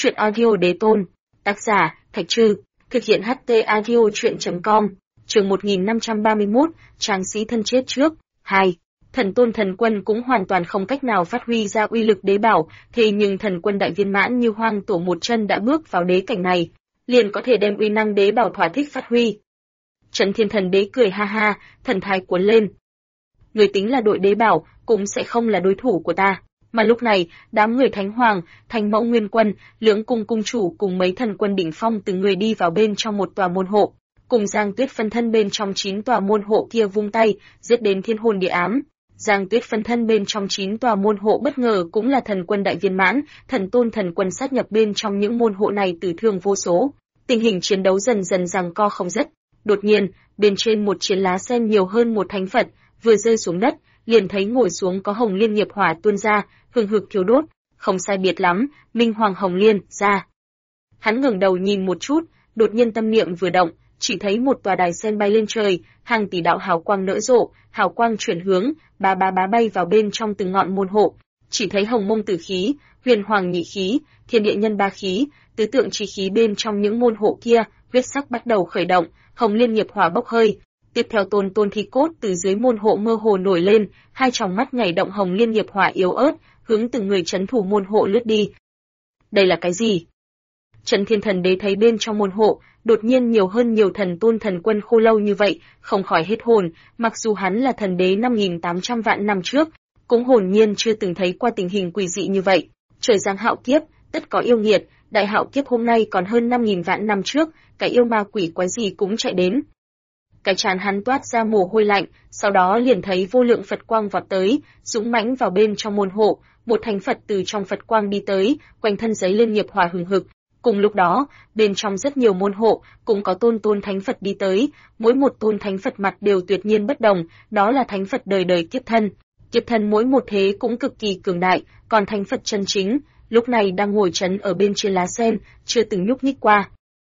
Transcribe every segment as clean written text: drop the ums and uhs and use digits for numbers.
Chuyện audio đế tôn. Tác giả, Thạch Trư. Thực hiện HT audio chuyện.com. Chương 1531, Tráng sĩ thân chết trước. 2. Thần tôn thần quân cũng hoàn toàn không cách nào phát huy ra uy lực đế bảo, thế nhưng thần quân đại viên mãn như Hoang Tổ một chân đã bước vào đế cảnh này, liền có thể đem uy năng đế bảo thỏa thích phát huy. Trấn Thiên Thần Đế cười ha ha, thần thái cuốn lên. Người tính là đội đế bảo, cũng sẽ không là đối thủ của ta. Mà lúc này, đám người Thánh Hoàng, Thánh Mẫu Nguyên Quân, Lưỡng Cung cung chủ cùng mấy thần quân đỉnh phong từng người đi vào bên trong một tòa môn hộ, cùng Giang Tuyết phân thân bên trong 9 tòa môn hộ kia vung tay, giết đến thiên hồn địa ám. Giang Tuyết phân thân bên trong 9 tòa môn hộ bất ngờ cũng là thần quân đại viên mãn, thần tôn thần quân sát nhập bên trong những môn hộ này tử thương vô số. Tình hình chiến đấu dần dần giằng co không dứt. Đột nhiên, bên trên một chiến lá sen nhiều hơn một thánh Phật, vừa rơi xuống đất, liền thấy ngồi xuống có Hồng Liên nghiệp hỏa tuôn ra, hừng hực thiêu đốt, không sai biệt lắm, Minh Hoàng Hồng Liên ra. Hắn ngẩng đầu nhìn một chút, đột nhiên tâm niệm vừa động, chỉ thấy một tòa đài sen bay lên trời, hàng tỷ đạo hào quang nở rộ, hào quang chuyển hướng, bá bay vào bên trong từng ngọn môn hộ. Chỉ thấy Hồng Mông Tử khí, Huyền Hoàng Nhị khí, Thiên Địa Nhân ba khí, tứ tượng chi khí bên trong những môn hộ kia, huyết sắc bắt đầu khởi động, Hồng Liên nghiệp hỏa bốc hơi. Tiếp theo tôn thi cốt từ dưới môn hộ mơ hồ nổi lên, hai tròng mắt nhảy động Hồng Liên nghiệp hỏa yếu ớt, hướng từng người trấn thủ môn hộ lướt đi. Đây là cái gì? Trấn Thiên Thần Đế thấy bên trong môn hộ, đột nhiên nhiều hơn nhiều thần tôn thần quân khô lâu như vậy, không khỏi hết hồn, mặc dù hắn là thần đế 5.800 vạn năm trước, cũng hồn nhiên chưa từng thấy qua tình hình quỷ dị như vậy. Trời giáng hạo kiếp, tất có yêu nghiệt, đại hạo kiếp hôm nay còn hơn 5.000 vạn năm trước, cái yêu ma quỷ quái gì cũng chạy đến. Cái trán hắn toát ra mồ hôi lạnh, sau đó liền thấy vô lượng Phật quang vọt tới, dũng mãnh vào bên trong môn hộ, một thánh Phật từ trong Phật quang đi tới, quanh thân giấy lên nghiệp hỏa hừng hực. Cùng lúc đó, bên trong rất nhiều môn hộ, cũng có tôn thánh Phật đi tới, mỗi một tôn thánh Phật mặt đều tuyệt nhiên bất đồng, đó là thánh Phật đời đời kiếp thân. Kiếp thân mỗi một thế cũng cực kỳ cường đại, còn thánh Phật chân chính, lúc này đang ngồi trấn ở bên trên lá sen, chưa từng nhúc nhích qua.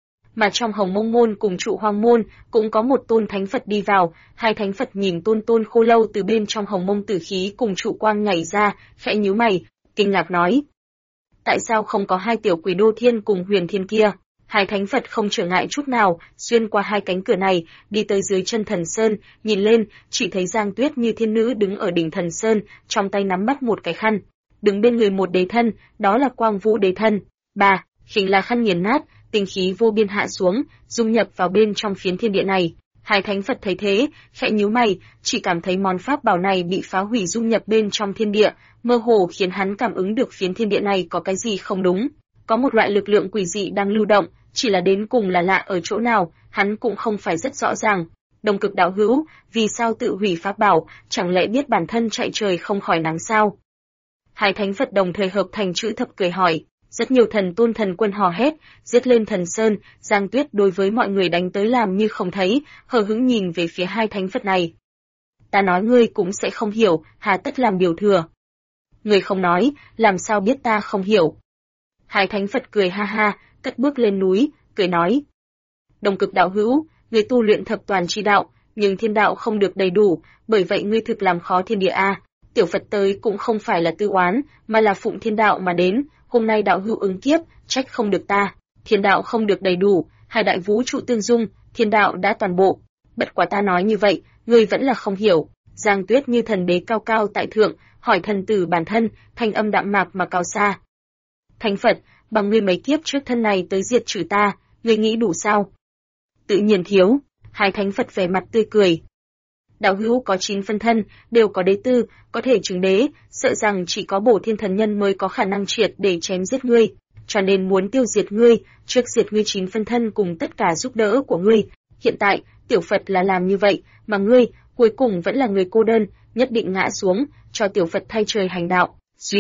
Mà trong Hồng Mông môn cùng Trụ Hoang môn cũng có một tôn thánh Phật đi vào, hai thánh Phật nhìn tôn khô lâu từ bên trong Hồng Mông tử khí cùng trụ quang nhảy ra, khẽ nhíu mày, kinh ngạc nói: tại sao không có hai tiểu quỷ Đô Thiên cùng Huyền Thiên kia? Hai thánh Phật không trở ngại chút nào, xuyên qua hai cánh cửa này, đi tới dưới chân Thần Sơn, nhìn lên, chỉ thấy Giang Tuyết như thiên nữ đứng ở đỉnh Thần Sơn, trong tay nắm bắt một cái khăn, đứng bên người một đế thân, đó là Quang Vũ đế thân. Khinh là khăn nghiền nát, tinh khí vô biên hạ xuống, dung nhập vào bên trong phiến thiên địa này. Hai thánh Phật thấy thế, khẽ nhíu mày, chỉ cảm thấy món pháp bảo này bị phá hủy dung nhập bên trong thiên địa, mơ hồ khiến hắn cảm ứng được phiến thiên địa này có cái gì không đúng. Có một loại lực lượng quỷ dị đang lưu động, chỉ là đến cùng là lạ ở chỗ nào, hắn cũng không phải rất rõ ràng. Đồng Cực đạo hữu, vì sao tự hủy pháp bảo, chẳng lẽ biết bản thân chạy trời không khỏi nắng sao? Hai thánh Phật đồng thời hợp thành chữ thập cười hỏi. Rất nhiều thần tôn thần quân hò hét, giết lên Thần Sơn. Giang Tuyết đối với mọi người đánh tới làm như không thấy, hờ hững nhìn về phía hai thánh Phật này. Ta nói ngươi cũng sẽ không hiểu, hà tất làm điều thừa. Ngươi không nói, làm sao biết ta không hiểu? Hai thánh Phật cười ha ha, cất bước lên núi, cười nói. Đồng Cực đạo hữu, ngươi tu luyện thập toàn chi đạo, nhưng thiên đạo không được đầy đủ, bởi vậy ngươi thực làm khó thiên địa a. Tiểu Phật tới cũng không phải là tư oán, mà là phụng thiên đạo mà đến. Hôm nay đạo hữu ứng kiếp, trách không được ta, thiên đạo không được đầy đủ, hai đại vũ trụ tương dung, thiên đạo đã toàn bộ. Bất quá ta nói như vậy, ngươi vẫn là không hiểu. Giang Tuyết như thần đế cao cao tại thượng, hỏi thần tử bản thân, thanh âm đạm mạc mà cao xa. Thánh Phật, bằng ngươi mấy kiếp trước thân này tới diệt trừ ta, ngươi nghĩ đủ sao? Tự nhiên thiếu. Hai thánh Phật vẻ mặt tươi cười. Đạo hữu có 9 phân thân, đều có đế tư, có thể chứng đế, sợ rằng chỉ có Bổ Thiên thần nhân mới có khả năng triệt để chém giết ngươi, cho nên muốn tiêu diệt ngươi, trước diệt ngươi 9 phân thân cùng tất cả giúp đỡ của ngươi. Hiện tại, tiểu Phật là làm như vậy, mà ngươi, cuối cùng vẫn là người cô đơn, nhất định ngã xuống, cho tiểu Phật thay trời hành đạo.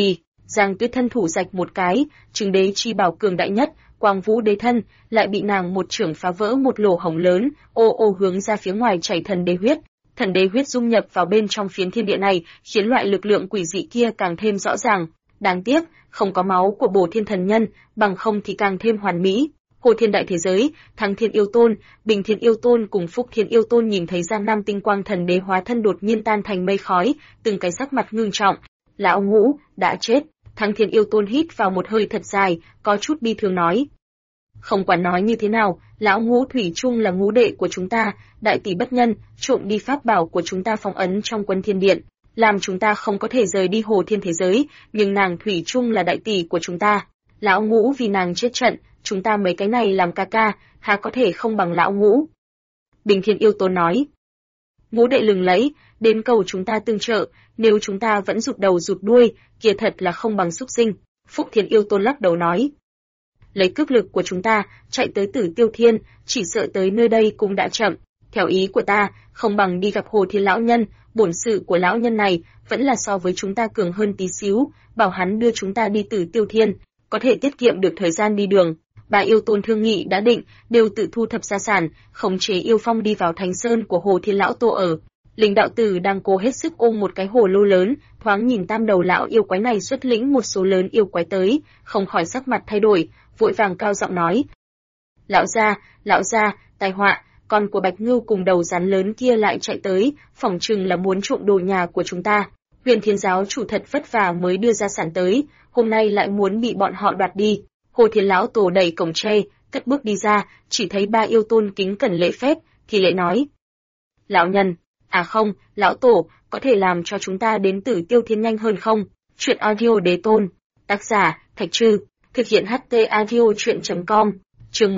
Giang Tuyết thân thủ rạch một cái, chứng đế chi bảo cường đại nhất, Quang Vũ đế thân, lại bị nàng một chưởng phá vỡ một lỗ hổng lớn, ô hướng ra phía ngoài chảy thần đế huyết. Thần đế huyết dung nhập vào bên trong phiến thiên địa này, khiến loại lực lượng quỷ dị kia càng thêm rõ ràng. Đáng tiếc, không có máu của Bổ Thiên thần nhân, bằng không thì càng thêm hoàn mỹ. Hồ Thiên đại thế giới, Thắng Thiên yêu tôn, Bình Thiên yêu tôn cùng Phúc Thiên yêu tôn nhìn thấy Giang Nam tinh quang thần đế hóa thân đột nhiên tan thành mây khói, từng cái sắc mặt ngưng trọng. Lão Ngũ đã chết. Thăng Thiên Yêu Tôn hít vào một hơi thật dài, có chút bi thương nói. Không quản nói như thế nào, lão Ngũ thủy chung là ngũ đệ của chúng ta, đại tỷ bất nhân, trộm đi pháp bảo của chúng ta phong ấn trong Quân Thiên Điện, làm chúng ta không có thể rời đi Hồ Thiên thế giới, nhưng nàng thủy chung là đại tỷ của chúng ta. Lão Ngũ vì nàng chết trận, chúng ta mấy cái này làm ca ca, há có thể không bằng lão Ngũ. Bình Thiên Yêu Tôn nói. Ngũ đệ lừng lẫy, đến cầu chúng ta tương trợ, nếu chúng ta vẫn rụt đầu rụt đuôi, kia thật là không bằng súc sinh. Phúc Thiên Yêu Tôn lắc đầu nói. Lấy cước lực của chúng ta, chạy tới Tử Tiêu Thiên, chỉ sợ tới nơi đây cũng đã chậm. Theo ý của ta, không bằng đi gặp Hồ Thiên lão nhân, bổn sự của lão nhân này vẫn là so với chúng ta cường hơn tí xíu, bảo hắn đưa chúng ta đi Tử Tiêu Thiên, có thể tiết kiệm được thời gian đi đường. Ba yêu tôn thương nghị đã định, đều tự thu thập gia sản, khống chế yêu phong đi vào Thánh Sơn của Hồ Thiên lão tổ ở. Linh đạo tử đang cố hết sức ôm một cái hồ lô lớn, thoáng nhìn tam đầu lão yêu quái này xuất lĩnh một số lớn yêu quái tới, không khỏi sắc mặt thay đổi, vội vàng cao giọng nói: lão gia, tai họa, con của Bạch Ngưu cùng đầu rắn lớn kia lại chạy tới, phỏng chừng là muốn trộm đồ nhà của chúng ta. Huyền Thiên giáo chủ thật vất vả mới đưa ra sản tới, hôm nay lại muốn bị bọn họ đoạt đi. Hồ Thiên lão tổ đẩy cổng tre, cất bước đi ra, chỉ thấy ba yêu tôn kính cẩn lễ phép, thì lại nói: lão nhân, à không, lão tổ, có thể làm cho chúng ta đến Tử Tiêu Thiên nhanh hơn không? Chuyện audio đế tôn, tác giả Thạch Trư, thực hiện HT audio truyện.com, chương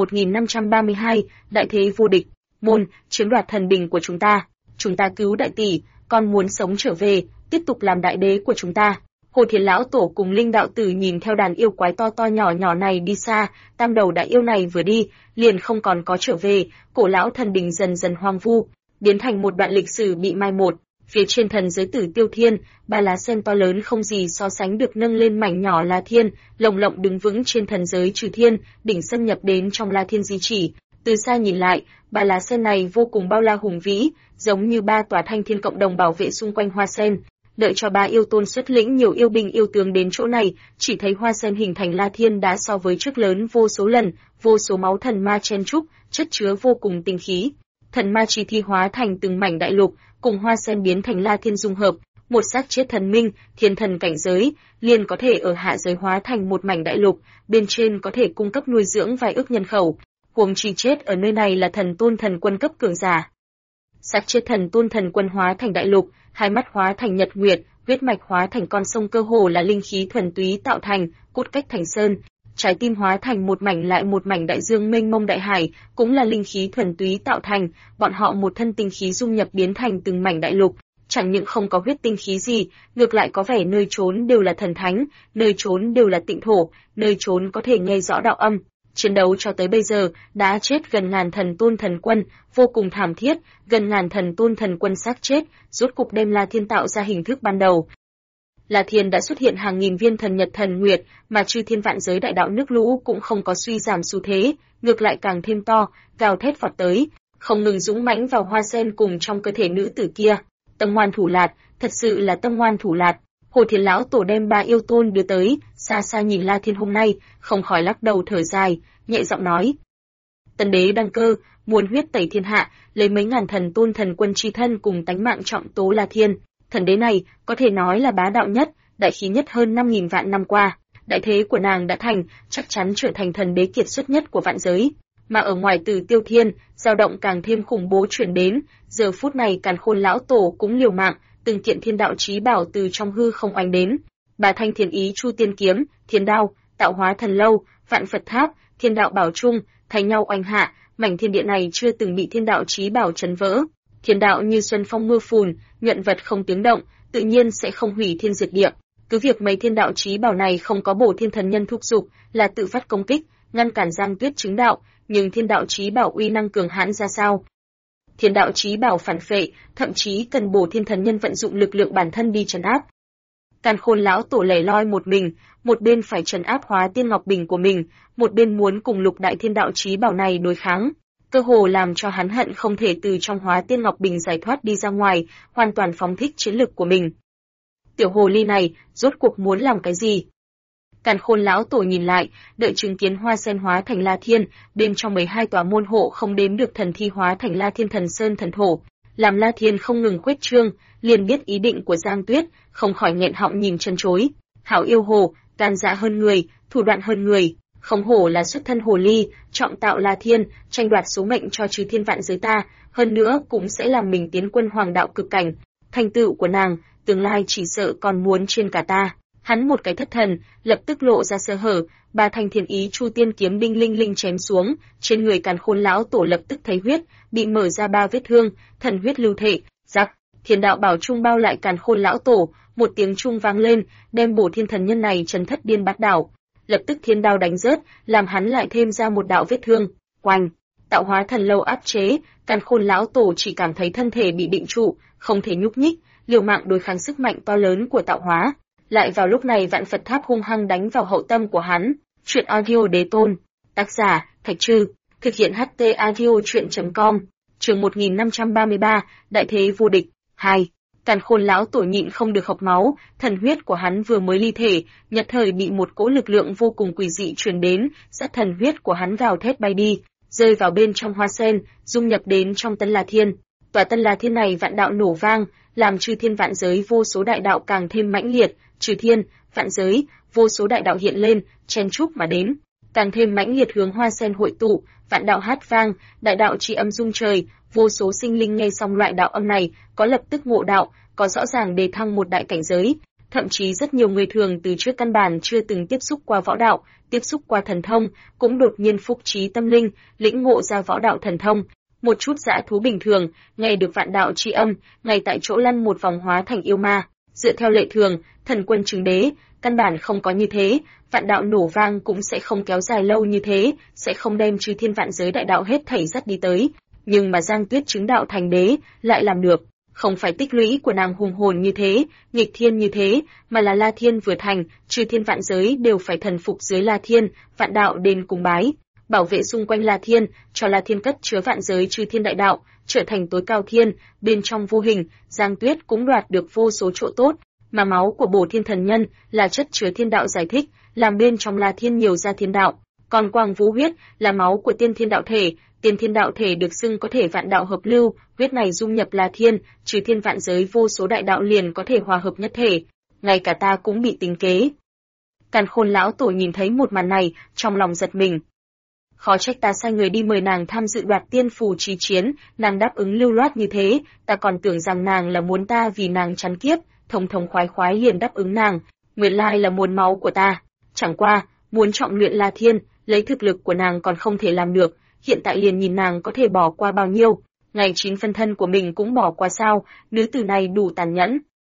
1532, đại thế vô địch, môn, chiếm đoạt thần bình của chúng ta cứu đại tỷ, con muốn sống trở về, tiếp tục làm đại đế của chúng ta. Hồ Thiên lão tổ cùng Linh đạo tử nhìn theo đàn yêu quái to to nhỏ nhỏ này đi xa, tam đầu đại yêu này vừa đi, liền không còn có trở về, cổ lão thần đình dần dần hoang vu, biến thành một đoạn lịch sử bị mai một. Phía trên thần giới Tử Tiêu Thiên, ba lá sen to lớn không gì so sánh được nâng lên mảnh nhỏ La Thiên, lồng lộng đứng vững trên thần giới Trừ Thiên, đỉnh xâm nhập đến trong La Thiên di chỉ. Từ xa nhìn lại, ba lá sen này vô cùng bao la hùng vĩ, giống như ba tòa thanh thiên cộng đồng bảo vệ xung quanh hoa sen. Đợi cho ba yêu tôn xuất lĩnh nhiều yêu binh yêu tướng đến chỗ này, chỉ thấy hoa sen hình thành La Thiên đã so với trước lớn vô số lần, vô số máu thần ma chen trúc, chất chứa vô cùng tinh khí. Thần ma chi thi hóa thành từng mảnh đại lục, cùng hoa sen biến thành La Thiên dung hợp, một xác chết thần minh, thiên thần cảnh giới, liền có thể ở hạ giới hóa thành một mảnh đại lục, bên trên có thể cung cấp nuôi dưỡng vài ức nhân khẩu. Huống chi chết ở nơi này là thần tôn thần quân cấp cường giả. Xác chết thần tôn thần quân hóa thành đại lục, hai mắt hóa thành nhật nguyệt, huyết mạch hóa thành con sông cơ hồ là linh khí thuần túy tạo thành, cốt cách thành sơn. Trái tim hóa thành một mảnh lại một mảnh đại dương mênh mông đại hải, cũng là linh khí thuần túy tạo thành, bọn họ một thân tinh khí dung nhập biến thành từng mảnh đại lục, chẳng những không có huyết tinh khí gì, ngược lại có vẻ nơi trốn đều là thần thánh, nơi trốn đều là tịnh thổ, nơi trốn có thể nghe rõ đạo âm. Chiến đấu cho tới bây giờ, đã chết gần ngàn thần tôn thần quân, vô cùng thảm thiết, gần ngàn thần tôn thần quân xác chết, rốt cục đem La Thiên tạo ra hình thức ban đầu. La Thiên đã xuất hiện hàng nghìn viên thần nhật thần nguyệt, mà chư thiên vạn giới đại đạo nước lũ cũng không có suy giảm xu thế, ngược lại càng thêm to, gào thét vọt tới, không ngừng dũng mãnh vào hoa sen cùng trong cơ thể nữ tử kia. Tâm ngoan thủ lạt, thật sự là tâm ngoan thủ lạt. Hồ Thiên lão tổ đem ba yêu tôn đưa tới, xa xa nhìn La Thiên hôm nay, không khỏi lắc đầu thở dài, nhẹ giọng nói: Tân đế đăng cơ, muôn huyết tẩy thiên hạ, lấy mấy ngàn thần tôn thần quân chi thân cùng tánh mạng trọng tố La Thiên. Thần đế này có thể nói là bá đạo nhất, đại khí nhất hơn 5.000 vạn năm qua. Đại thế của nàng đã thành, chắc chắn trở thành thần đế kiệt xuất nhất của vạn giới. Mà ở ngoài Tử Tiêu Thiên, dao động càng thêm khủng bố chuyển đến. Giờ phút này Càn Khôn lão tổ cũng liều mạng, từng kiện thiên đạo chí bảo từ trong hư không oanh đến. Bà thanh thiên ý chu tiên kiếm, thiên đao, tạo hóa thần lâu, vạn Phật tháp, thiên đạo bảo trung, thay nhau oanh hạ. Mảnh thiên địa này chưa từng bị thiên đạo chí bảo chấn vỡ. Thiên đạo như xuân phong mưa phùn, nhuận vật không tiếng động, tự nhiên sẽ không hủy thiên diệt địa. Cứ việc mấy thiên đạo chí bảo này không có bổ thiên thần nhân thúc giục, là tự phát công kích, ngăn cản Giang Tuyết chứng đạo, nhưng thiên đạo chí bảo uy năng cường hãn ra sao? Thiên đạo chí bảo phản phệ, thậm chí cần bổ thiên thần nhân vận dụng lực lượng bản thân đi trấn áp. Càn Khôn lão tổ lẻ loi một mình, một bên phải trấn áp Hóa Tiên Ngọc Bình của mình, một bên muốn cùng lục đại thiên đạo chí bảo này đối kháng. Cơ hồ làm cho hắn hận không thể từ trong Hóa Tiên Ngọc Bình giải thoát đi ra ngoài, hoàn toàn phóng thích chiến lực của mình. Tiểu hồ ly này, rốt cuộc muốn làm cái gì? Càn Khôn lão tổ nhìn lại, đợi chứng kiến hoa sen hóa thành La Thiên, bên trong 12 tòa môn hộ không đếm được thần thi hóa thành La Thiên thần sơn thần thổ, làm La Thiên không ngừng khuếch trương, liền biết ý định của Giang Tuyết, không khỏi nghẹn họng nhìn chân chối. Hảo yêu hồ, gan dạ hơn người, thủ đoạn hơn người, không hổ là xuất thân hồ ly, trọng tạo La Thiên, tranh đoạt số mệnh cho chư thiên vạn giới ta, hơn nữa cũng sẽ làm mình tiến quân hoàng đạo cực cảnh. Thành tựu của nàng, tương lai chỉ sợ còn muốn trên cả ta. Hắn một cái thất thần, lập tức lộ ra sơ hở, ba thanh thiên ý chu tiên kiếm đinh linh linh chém xuống, trên người Càn Khôn lão tổ lập tức thấy huyết, bị mở ra ba vết thương, thần huyết lưu thể, giặc, thiên đạo bảo trung bao lại Càn Khôn lão tổ, một tiếng trung vang lên, đem Bổ Thiên thần nhân này chấn thất điên bát đảo. Lập tức thiên đao đánh rớt, làm hắn lại thêm ra một đạo vết thương. Oanh, tạo hóa thần lâu áp chế, Càn Khôn lão tổ chỉ cảm thấy thân thể bị định trụ, không thể nhúc nhích, liều mạng đối kháng sức mạnh to lớn của tạo hóa. Lại vào lúc này vạn Phật tháp hung hăng đánh vào hậu tâm của hắn. Truyện audio đế tôn, tác giả Thạch Trư, thực hiện HT audio truyện.com. Chương 1533, đại thế vô địch 2. Càn Khôn lão tổ nhịn không được hộc máu, thần huyết của hắn vừa mới ly thể, nhất thời bị một cỗ lực lượng vô cùng quỷ dị truyền đến, dắt thần huyết của hắn vào thét bay đi, rơi vào bên trong hoa sen, dung nhập đến trong Tân La Thiên. Tòa Tân La Thiên này vạn đạo nổ vang, làm chư thiên vạn giới vô số đại đạo càng thêm mãnh liệt, chư thiên, vạn giới, vô số đại đạo hiện lên, chen chúc mà đến, càng thêm mãnh liệt hướng hoa sen hội tụ, vạn đạo hát vang, đại đạo tri âm rung trời, vô số sinh linh nghe xong loại đạo âm này, có lập tức ngộ đạo, có rõ ràng đề thăng một đại cảnh giới, thậm chí rất nhiều người thường từ trước căn bản chưa từng tiếp xúc qua võ đạo, tiếp xúc qua thần thông, cũng đột nhiên phúc trí tâm linh, lĩnh ngộ ra võ đạo thần thông. Một chút dã thú bình thường, nghe được vạn đạo tri âm, ngay tại chỗ lăn một vòng hóa thành yêu ma. Dựa theo lệ thường, thần quân chứng đế, căn bản không có như thế, vạn đạo nổ vang cũng sẽ không kéo dài lâu như thế, sẽ không đem chư thiên vạn giới đại đạo hết thảy dắt đi tới. Nhưng mà Giang Tuyết chứng đạo thành đế, lại làm được. Không phải tích lũy của nàng hùng hồn như thế, nghịch thiên như thế, mà là La Thiên vừa thành, chư thiên vạn giới đều phải thần phục dưới La Thiên, vạn đạo đến cùng bái, bảo vệ xung quanh La Thiên, cho La Thiên cất chứa vạn giới chư thiên đại đạo, trở thành tối cao thiên, bên trong vô hình, Giang Tuyết cũng đoạt được vô số chỗ tốt, mà máu của Bổ Thiên thần nhân là chất chứa thiên đạo giải thích, làm bên trong La Thiên nhiều ra thiên đạo, còn Quang Vũ huyết là máu của tiên thiên đạo thể. Tiên thiên đạo thể được xưng có thể vạn đạo hợp lưu, huyết này dung nhập La Thiên, trừ thiên vạn giới vô số đại đạo liền có thể hòa hợp nhất thể. Ngay cả ta cũng bị tính kế. Càn Khôn lão tổ nhìn thấy một màn này, trong lòng giật mình. Khó trách ta sai người đi mời nàng tham dự đoạt tiên phù chí chiến, nàng đáp ứng lưu loát như thế, ta còn tưởng rằng nàng là muốn ta vì nàng chắn kiếp, thống thống khoái khoái liền đáp ứng nàng, nguyên lai là muốn máu của ta. Chẳng qua, muốn trọng luyện La Thiên, lấy thực lực của nàng còn không thể làm được. Hiện tại liền nhìn nàng có thể bỏ qua bao nhiêu, ngày 9 phân thân của mình cũng bỏ qua sao, nữ tử này đủ tàn nhẫn.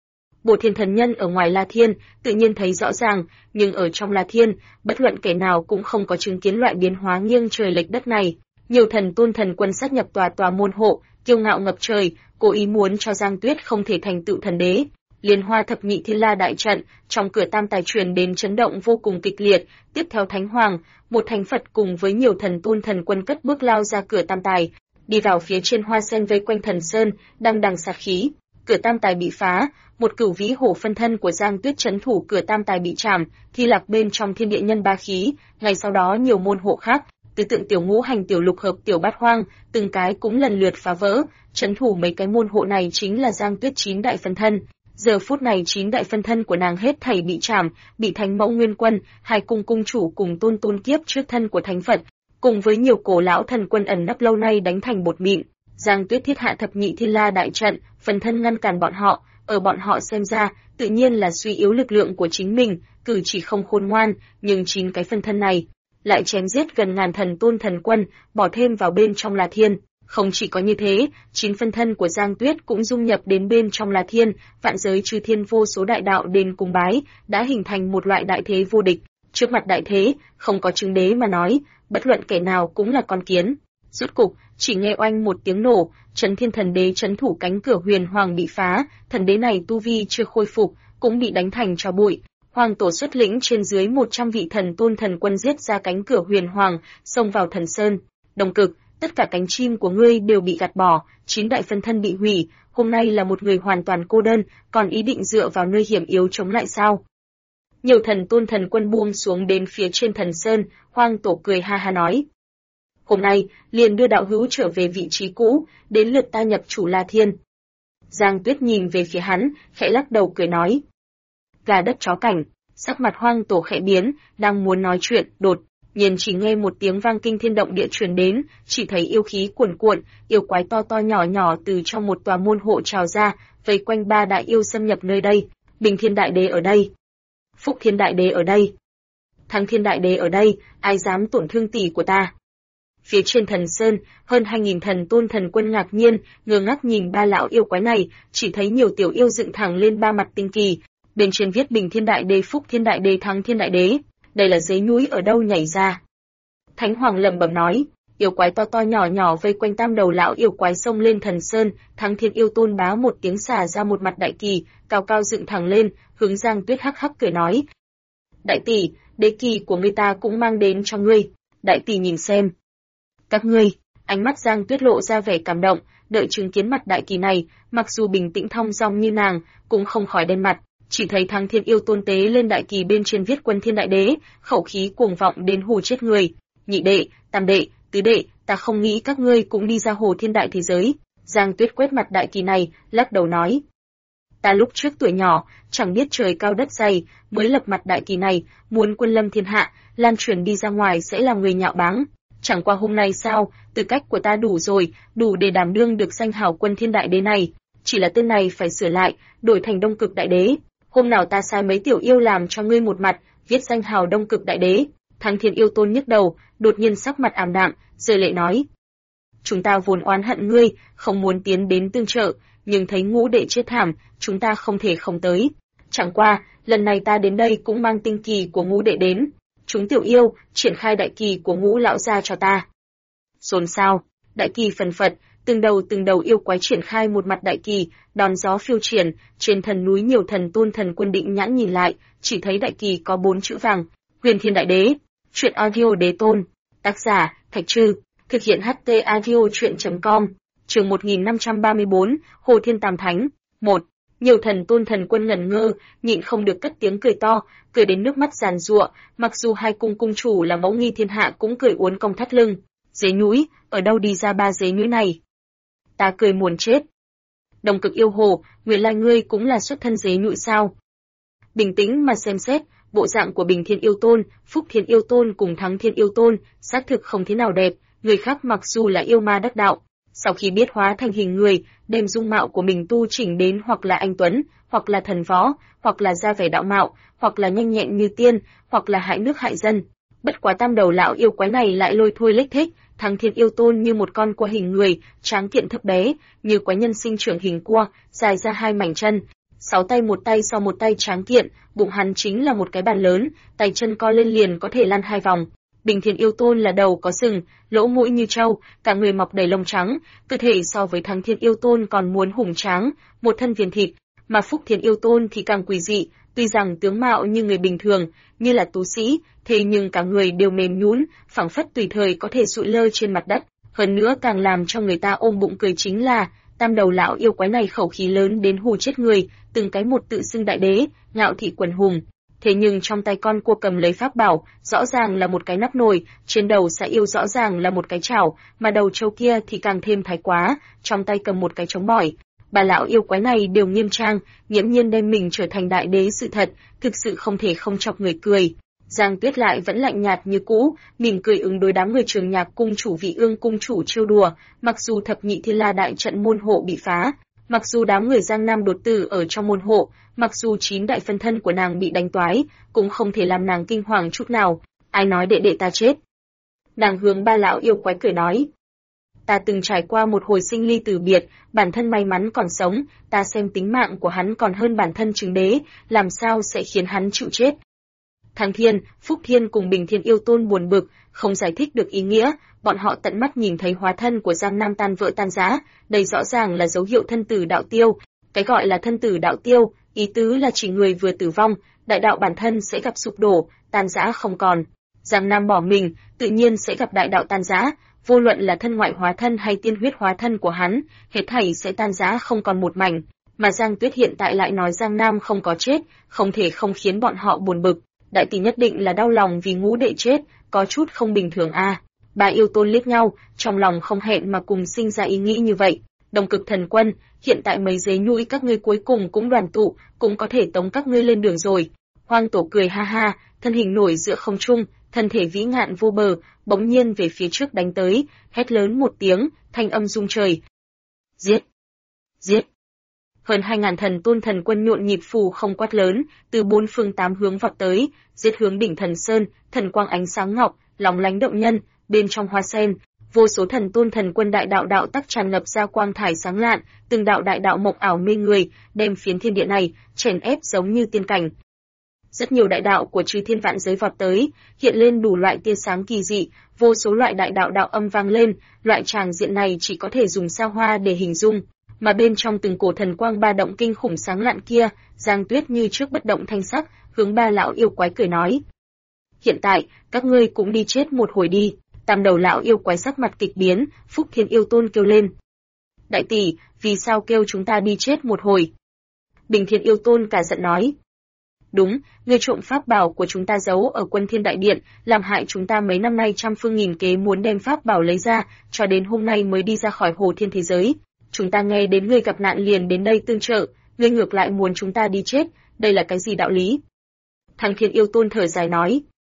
Bổ Thiên thần nhân ở ngoài La Thiên, tự nhiên thấy rõ ràng, nhưng ở trong La Thiên, bất luận kẻ nào cũng không có chứng kiến loại biến hóa nghiêng trời lệch đất này. Nhiều thần tôn thần quân sát nhập tòa môn hộ, kiêu ngạo ngập trời, cố ý muốn cho Giang Tuyết không thể thành tựu thần đế. Liên Hoa thập nhị thiên la đại trận, trong cửa tam tài truyền đến chấn động vô cùng kịch liệt, tiếp theo Thánh Hoàng, một thánh Phật cùng với nhiều thần tôn thần quân cất bước lao ra cửa tam tài, đi vào phía trên hoa sen vây quanh thần sơn, đang đằng sát khí. Cửa tam tài bị phá, một cửu vĩ hổ phân thân của Giang Tuyết trấn thủ cửa tam tài bị chạm, thi lạc bên trong thiên địa nhân ba khí, ngay sau đó nhiều môn hộ khác, tứ tượng tiểu ngũ hành tiểu lục hợp tiểu bát hoang, từng cái cũng lần lượt phá vỡ, trấn thủ mấy cái môn hộ này chính là Giang Tuyết 9 đại phân thân. Giờ phút này 9 đại phân thân của nàng hết thảy bị chạm, bị Thánh Mẫu Nguyên Quân, hai cung chủ cùng tôn kiếp trước thân của Thánh Phật, cùng với nhiều cổ lão thần quân ẩn nấp lâu nay đánh thành bột mịn. Giang Tuyết thiết hạ thập nhị thiên la đại trận, phân thân ngăn cản bọn họ, ở bọn họ xem ra, tự nhiên là suy yếu lực lượng của chính mình, cử chỉ không khôn ngoan, nhưng 9 cái phân thân này lại chém giết gần ngàn thần tôn thần quân, bỏ thêm vào bên trong La Thiên. Không chỉ có như thế, 9 phân thân của Giang Tuyết cũng dung nhập đến bên trong La Thiên, vạn giới chư thiên vô số đại đạo đến cùng bái, đã hình thành một loại đại thế vô địch. Trước mặt đại thế, không có chứng đế mà nói, bất luận kẻ nào cũng là con kiến. Rốt cục, chỉ nghe oanh một tiếng nổ, Chấn Thiên thần đế trấn thủ cánh cửa huyền hoàng bị phá, thần đế này tu vi chưa khôi phục, cũng bị đánh thành tro bụi. Hoàng tổ xuất lĩnh trên dưới 100 vị thần tôn thần quân giết ra cánh cửa huyền hoàng, xông vào thần sơn. Đồng cực, tất cả cánh chim của ngươi đều bị gạt bỏ, 9 đại phân thân bị hủy, hôm nay là một người hoàn toàn cô đơn, còn ý định dựa vào nơi hiểm yếu chống lại sao? Nhiều thần tôn thần quân buông xuống đến phía trên thần sơn, Hoàng tổ cười ha ha nói. Hôm nay, liền đưa đạo hữu trở về vị trí cũ, đến lượt ta nhập chủ La Thiên. Giang Tuyết nhìn về phía hắn, khẽ lắc đầu cười nói. Gà đất chó cảnh, Sắc mặt Hoang Tổ khẽ biến, đang muốn nói chuyện, đột nhiên chỉ nghe một tiếng vang kinh thiên động địa truyền đến, chỉ thấy yêu khí cuồn cuộn, yêu quái to to nhỏ nhỏ từ trong một tòa môn hộ trào ra, vây quanh ba đại yêu xâm nhập nơi đây. Bình Thiên Đại Đế ở đây, Phúc Thiên Đại Đế ở đây, Thắng Thiên Đại Đế ở đây, ai dám tổn thương tỷ của ta? Phía trên thần sơn, hơn 2000 thần tôn thần quân ngạc nhiên, ngơ ngác nhìn ba lão yêu quái này, chỉ thấy nhiều tiểu yêu dựng thẳng lên ba mặt tinh kỳ, bên trên viết Bình Thiên Đại Đế, Phúc Thiên Đại Đế, Thắng Thiên Đại Đế. Đây là dế nhúi ở đâu nhảy ra? Thánh Hoàng lẩm bẩm nói, yêu quái to to nhỏ nhỏ vây quanh tam đầu lão yêu quái xông lên thần sơn, Thắng Thiên yêu tôn bá một tiếng xả ra một mặt đại kỳ, cao cao dựng thẳng lên, hướng Giang Tuyết hắc hắc cười nói: "Đại tỷ, đế kỳ của ngươi ta cũng mang đến cho ngươi, đại tỷ nhìn xem." Các ngươi, ánh mắt Giang Tuyết lộ ra vẻ cảm động, đợi chứng kiến mặt đại kỳ này, mặc dù bình tĩnh thong dong như nàng, cũng không khỏi đen mặt, chỉ thấy Thắng Thiên yêu tôn tế lên đại kỳ bên trên viết Quân Thiên Đại Đế, khẩu khí cuồng vọng đến hù chết người. "Nhị đệ, tam đệ, tứ đệ, ta không nghĩ các ngươi cũng đi ra hồ thiên đại thế giới." Giang Tuyết quét mặt đại kỳ này, lắc đầu nói: "Ta lúc trước tuổi nhỏ, chẳng biết trời cao đất dày, mới lập mặt đại kỳ này, muốn quân lâm thiên hạ, lan truyền đi ra ngoài sẽ làm người nhạo báng. Chẳng qua hôm nay sao, tư cách của ta đủ rồi, đủ để đảm đương được danh hào Quân Thiên Đại Đế này, chỉ là tên này phải sửa lại, đổi thành Đông Cực Đại Đế. Hôm nào ta sai mấy tiểu yêu làm cho ngươi một mặt, viết danh hào Đông Cực Đại Đế." Thắng Thiên yêu tôn nhức đầu, đột nhiên sắc mặt ảm đạm, rơi lệ nói: "Chúng ta vốn oán hận ngươi, không muốn tiến đến tương trợ, nhưng thấy ngũ đệ chết thảm, chúng ta không thể không tới. Chẳng qua, lần này ta đến đây cũng mang tinh kỳ của ngũ đệ đến. Chúng tiểu yêu, triển khai đại kỳ của ngũ lão gia cho ta." Xôn xao, đại kỳ phần phật, từng đầu yêu quái triển khai một mặt đại kỳ, đón gió phiêu triển, trên thần núi nhiều thần tôn thần quân định nhãn nhìn lại, chỉ thấy đại kỳ có 4 chữ vàng: Huyền Thiên Đại Đế. Truyện audio đế tôn. Tác giả, Thạch Trư. Thực hiện HT audio truyện.com. Chương 1534, Hồ Thiên Tam Thánh. 1. Nhiều thần tôn thần quân ngẩn ngơ, nhịn không được cất tiếng cười to, cười đến nước mắt giàn giụa, mặc dù hai cung chủ là mẫu nghi thiên hạ cũng cười uốn cong thắt lưng. Dế nhúi, ở đâu đi ra ba dế nhúi này? Ta cười muốn chết. Đông Cực yêu hồ, nguyên lai ngươi cũng là xuất thân dế nhúi sao? Bình tĩnh mà xem xét, bộ dạng của Bình Thiên yêu tôn, Phúc Thiên yêu tôn cùng Thắng Thiên yêu tôn, xác thực không thế nào đẹp, người khác mặc dù là yêu ma đắc đạo, sau khi biết hóa thành hình người, đem dung mạo của mình tu chỉnh đến hoặc là anh tuấn, hoặc là thần võ, hoặc là ra vẻ đạo mạo, hoặc là nhanh nhẹn như tiên, hoặc là hại nước hại dân. Bất quá tam đầu lão yêu quái này lại lôi thôi lếch thếch, Thắng Thiên yêu tôn như một con cua hình người, tráng kiện thấp bé, như quái nhân sinh trưởng hình cua, dài ra 2 mảnh chân, 6 tay một tay so một tay tráng kiện, bụng hắn chính là một cái bàn lớn, tay chân co lên liền có thể lăn 2 vòng. Bình Thiên yêu tôn là đầu có sừng, lỗ mũi như trâu, cả người mọc đầy lông trắng, cơ thể so với Thắng Thiên yêu tôn còn muốn hùng tráng, một thân viền thịt, mà Phúc Thiên yêu tôn thì càng quỷ dị, tuy rằng tướng mạo như người bình thường, như là tú sĩ, thế nhưng cả người đều mềm nhũn, phảng phất tùy thời có thể sụi lơ trên mặt đất. Hơn nữa càng làm cho người ta ôm bụng cười chính là tam đầu lão yêu quái này khẩu khí lớn đến hù chết người, từng cái một tự xưng đại đế, ngạo thị quần hùng. Thế nhưng trong tay con cua cầm lấy pháp bảo, rõ ràng là một cái nắp nồi, trên đầu xã yêu rõ ràng là một cái chảo, mà đầu trâu kia thì càng thêm thái quá, trong tay cầm một cái trống bỏi. Bà lão yêu quái này đều nghiêm trang, nghiễm nhiên đem mình trở thành đại đế sự thật, thực sự không thể không chọc người cười. Giang Tuyết lại vẫn lạnh nhạt như cũ, mỉm cười ứng đối đám người Trường Nhạc cung chủ Vị Ương cung chủ trêu đùa, mặc dù thập nhị thiên la đại trận môn hộ bị phá, mặc dù đám người Giang Nam đột tử ở trong môn hộ, mặc dù 9 đại phân thân của nàng bị đánh toái, cũng không thể làm nàng kinh hoàng chút nào. Ai nói đệ đệ ta chết? Nàng hướng ba lão yêu quái cười nói. Ta từng trải qua một hồi sinh ly tử biệt, bản thân may mắn còn sống, ta xem tính mạng của hắn còn hơn bản thân chứng đế, làm sao sẽ khiến hắn chịu chết? Thắng Thiên, Phúc Thiên cùng Bình Thiên yêu tôn buồn bực, không giải thích được ý nghĩa, bọn họ tận mắt nhìn thấy hóa thân của Giang Nam tan vỡ tan rã, đây rõ ràng là dấu hiệu thân tử đạo tiêu. Cái gọi là thân tử đạo tiêu, ý tứ là chỉ người vừa tử vong, đại đạo bản thân sẽ gặp sụp đổ, tan rã không còn. Giang Nam bỏ mình, tự nhiên sẽ gặp đại đạo tan rã, vô luận là thân ngoại hóa thân hay tiên huyết hóa thân của hắn, hết thảy sẽ tan rã không còn một mảnh. Mà Giang Tuyết hiện tại lại nói Giang Nam không có chết, không thể không khiến bọn họ buồn bực. Đại tỷ nhất định là đau lòng vì ngũ đệ chết, có chút không bình thường a. Ba yêu tôn liếc nhau, trong lòng không hẹn mà cùng sinh ra ý nghĩ như vậy. Đông Cực thần quân, hiện tại mấy dế nhũi các ngươi cuối cùng cũng đoàn tụ, cũng có thể tống các ngươi lên đường rồi. Hoang Tổ cười ha ha, thân hình nổi giữa không trung, thân thể vĩ ngạn vô bờ, bỗng nhiên về phía trước đánh tới, hét lớn một tiếng, thanh âm rung trời. Giết! Giết! Hơn 2000 thần tôn thần quân nhộn nhịp phù không quát lớn, từ bốn phương tám hướng vọt tới, giết hướng đỉnh thần sơn, thần quang ánh sáng ngọc, lóng lánh động nhân, bên trong hoa sen, vô số thần tôn thần quân đại đạo đạo tắc tràn ngập ra quang thải sáng lạn, từng đạo đại đạo mộc ảo mê người, đem phiến thiên địa này chèn ép giống như tiên cảnh. Rất nhiều đại đạo của chư thiên vạn giới vọt tới, hiện lên đủ loại tia sáng kỳ dị, vô số loại đại đạo đạo âm vang lên, loại tràng diện này chỉ có thể dùng sao hoa để hình dung, mà bên trong từng cổ thần quang ba động kinh khủng sáng lạn kia, Giang Tuyết như trước bất động thanh sắc, hướng ba lão yêu quái cười nói: "Hiện tại, các ngươi cũng đi chết một hồi đi." Tam đầu lão yêu quái sắc mặt kịch biến, Phúc Thiên yêu tôn kêu lên: "Đại tỷ, vì sao kêu chúng ta đi chết một hồi?" Bình Thiên yêu tôn cả giận nói: "Đúng, ngươi trộm pháp bảo của chúng ta giấu ở Quân Thiên Đại Điện, làm hại chúng ta mấy năm nay trăm phương nghìn kế muốn đem pháp bảo lấy ra, cho đến hôm nay mới đi ra khỏi Hồ Thiên thế giới. Chúng ta nghe đến ngươi gặp nạn liền đến đây tương trợ, ngươi ngược lại muốn chúng ta đi chết, đây là cái gì đạo lý?" Thằng Thiên yêu tôn thở dài nói: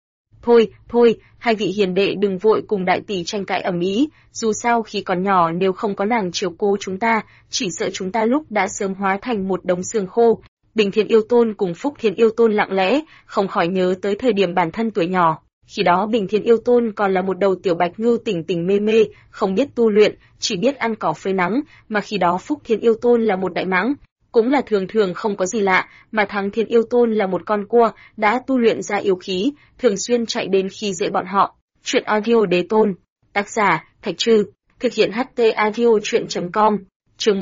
Thôi, hai vị hiền đệ đừng vội cùng đại tỷ tranh cãi ầm ĩ, dù sao khi còn nhỏ nếu không có nàng chiếu cố chúng ta, chỉ sợ chúng ta lúc đã sớm hóa thành một đống xương khô." Bình Thiên yêu tôn cùng Phúc Thiên yêu tôn lặng lẽ, không khỏi nhớ tới thời điểm bản thân tuổi nhỏ. Khi đó Bình Thiên yêu tôn còn là một đầu tiểu bạch ngưu tỉnh tỉnh mê mê, không biết tu luyện, chỉ biết ăn cỏ phơi nắng, mà khi đó Phúc Thiên yêu tôn là một đại mãng, cũng là thường thường không có gì lạ, mà Thắng Thiên yêu tôn là một con cua, đã tu luyện ra yêu khí, thường xuyên chạy đến khi dễ bọn họ. Chuyện audio đế tôn, tác giả Thạch Trư, thực hiện HT audio truyện.com, chương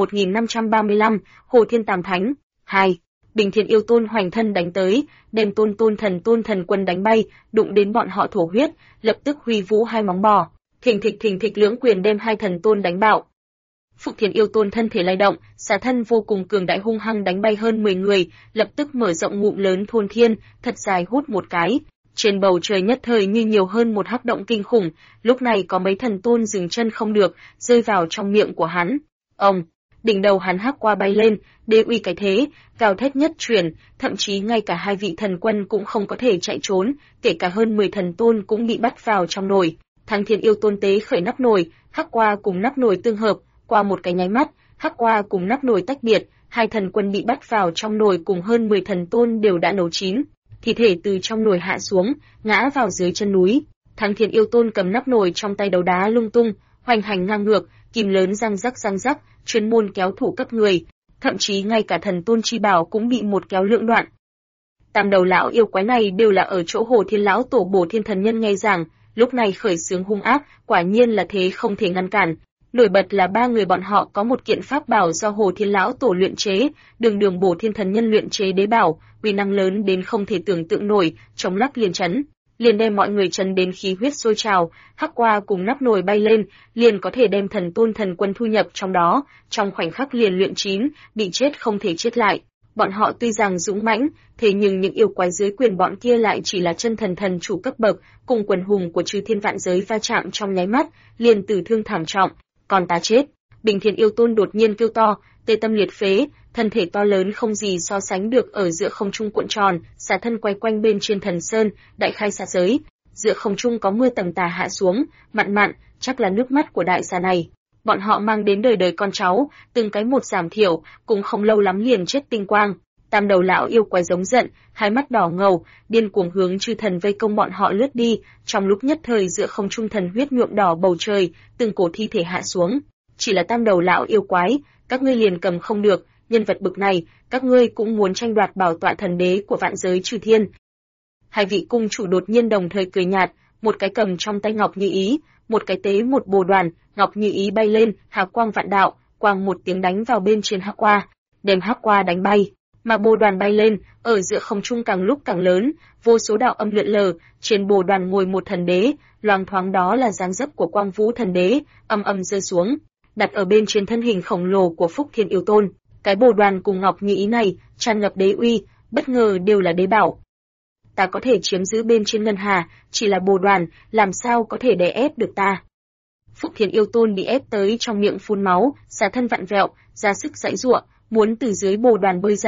1535, Hồ Thiên Tam Thánh, 2. Bình Thiên yêu tôn hoành thân đánh tới, đem tôn thần quân đánh bay, đụng đến bọn họ thổ huyết, lập tức huy vũ hai móng bò, thình thịch lưỡng quyền đem hai thần tôn đánh bạo. Phúc Thiên yêu tôn thân thể lay động, xả thân vô cùng cường đại hung hăng đánh bay hơn 10 người, lập tức mở rộng ngụm lớn thôn thiên, thật dài hút một cái. Trên bầu trời nhất thời như nhiều hơn một hắc động kinh khủng, lúc này có mấy thần tôn dừng chân không được, rơi vào trong miệng của hắn. Ông, đỉnh đầu hắn hắc qua bay lên, đế uy cái thế, gào thét nhất truyền, thậm chí ngay cả hai vị thần quân cũng không có thể chạy trốn, kể cả hơn 10 thần tôn cũng bị bắt vào trong nồi. Thắng Thiên yêu tôn tế khởi nắp nồi, hắc qua cùng nắp nồi tương hợp, qua một cái nháy mắt, hắc qua cùng nắp nồi tách biệt, hai thần quân bị bắt vào trong nồi cùng hơn 10 thần tôn đều đã nấu chín, thi thể từ trong nồi hạ xuống, ngã vào dưới chân núi. Thắng Thiên yêu tôn cầm nắp nồi trong tay đấu đá lung tung, hoành hành ngang ngược, kìm lớn răng rắc, chuyên môn kéo thủ cấp người, thậm chí ngay cả thần tôn chi bảo cũng bị một kéo lưỡng đoạn. Tam đầu lão yêu quái này đều là ở chỗ Hồ Thiên lão tổ Bổ Thiên thần nhân nghe rằng, lúc này khởi xướng hung ác, quả nhiên là thế không thể ngăn cản. Nổi bật là ba người bọn họ có một kiện pháp bảo do Hồ Thiên lão tổ luyện chế, đường Bổ Thiên thần nhân luyện chế đế bảo, uy năng lớn đến không thể tưởng tượng nổi, chống lắc liền chấn, liền đem mọi người chấn đến khí huyết sôi trào, hắc qua cùng nắp nồi bay lên, liền có thể đem thần tôn thần quân thu nhập trong đó, trong khoảnh khắc liền luyện chín, bị chết không thể chết lại. Bọn họ tuy rằng dũng mãnh, thế nhưng những yêu quái dưới quyền bọn kia lại chỉ là chân thần chủ cấp bậc, cùng quần hùng của chư thiên vạn giới va chạm trong nháy mắt, liền tử thương thảm trọng. Còn ta chết. Bình Thiên yêu tôn đột nhiên kêu to, tê tâm liệt phế, thân thể to lớn không gì so sánh được ở giữa không trung cuộn tròn, xả thân quay quanh bên trên thần sơn, đại khai sát giới. Giữa không trung có mưa tầm tà hạ xuống, mặn, chắc là nước mắt của đại xà này. Bọn họ mang đến đời đời con cháu, từng cái một giảm thiểu, cũng không lâu lắm liền chết tinh quang. Tam đầu lão yêu quái giống giận, hai mắt đỏ ngầu, điên cuồng hướng chư thần vây công bọn họ lướt đi, trong lúc nhất thời giữa không trung thần huyết nhuộm đỏ bầu trời, từng cổ thi thể hạ xuống. Chỉ là tam đầu lão yêu quái, các ngươi liền cầm không được, nhân vật bực này, các ngươi cũng muốn tranh đoạt bảo tọa thần đế của vạn giới trừ thiên. Hai vị cung chủ đột nhiên đồng thời cười nhạt, một cái cầm trong tay ngọc như ý, một cái tế một bồ đoàn, ngọc như ý bay lên, hào quang vạn đạo, quang một tiếng đánh vào bên trên hắc qua, đem hắc qua đánh bay. Mà bồ đoàn bay lên, ở giữa không trung càng lúc càng lớn, vô số đạo âm lượn lờ, trên bồ đoàn ngồi một thần đế, loáng thoáng đó là dáng dấp của Quang Vũ thần đế, âm rơi xuống, đặt ở bên trên thân hình khổng lồ của Phúc Thiên yêu tôn. Cái bồ đoàn cùng ngọc như ý này, tràn ngập đế uy, bất ngờ đều là đế bảo. Ta có thể chiếm giữ bên trên ngân hà, chỉ là bồ đoàn, làm sao có thể đè ép được ta? Phúc Thiên yêu tôn bị ép tới trong miệng phun máu, xả thân vặn vẹo, ra sức giãy giụa, muốn từ dưới bồ đoàn bơi ra,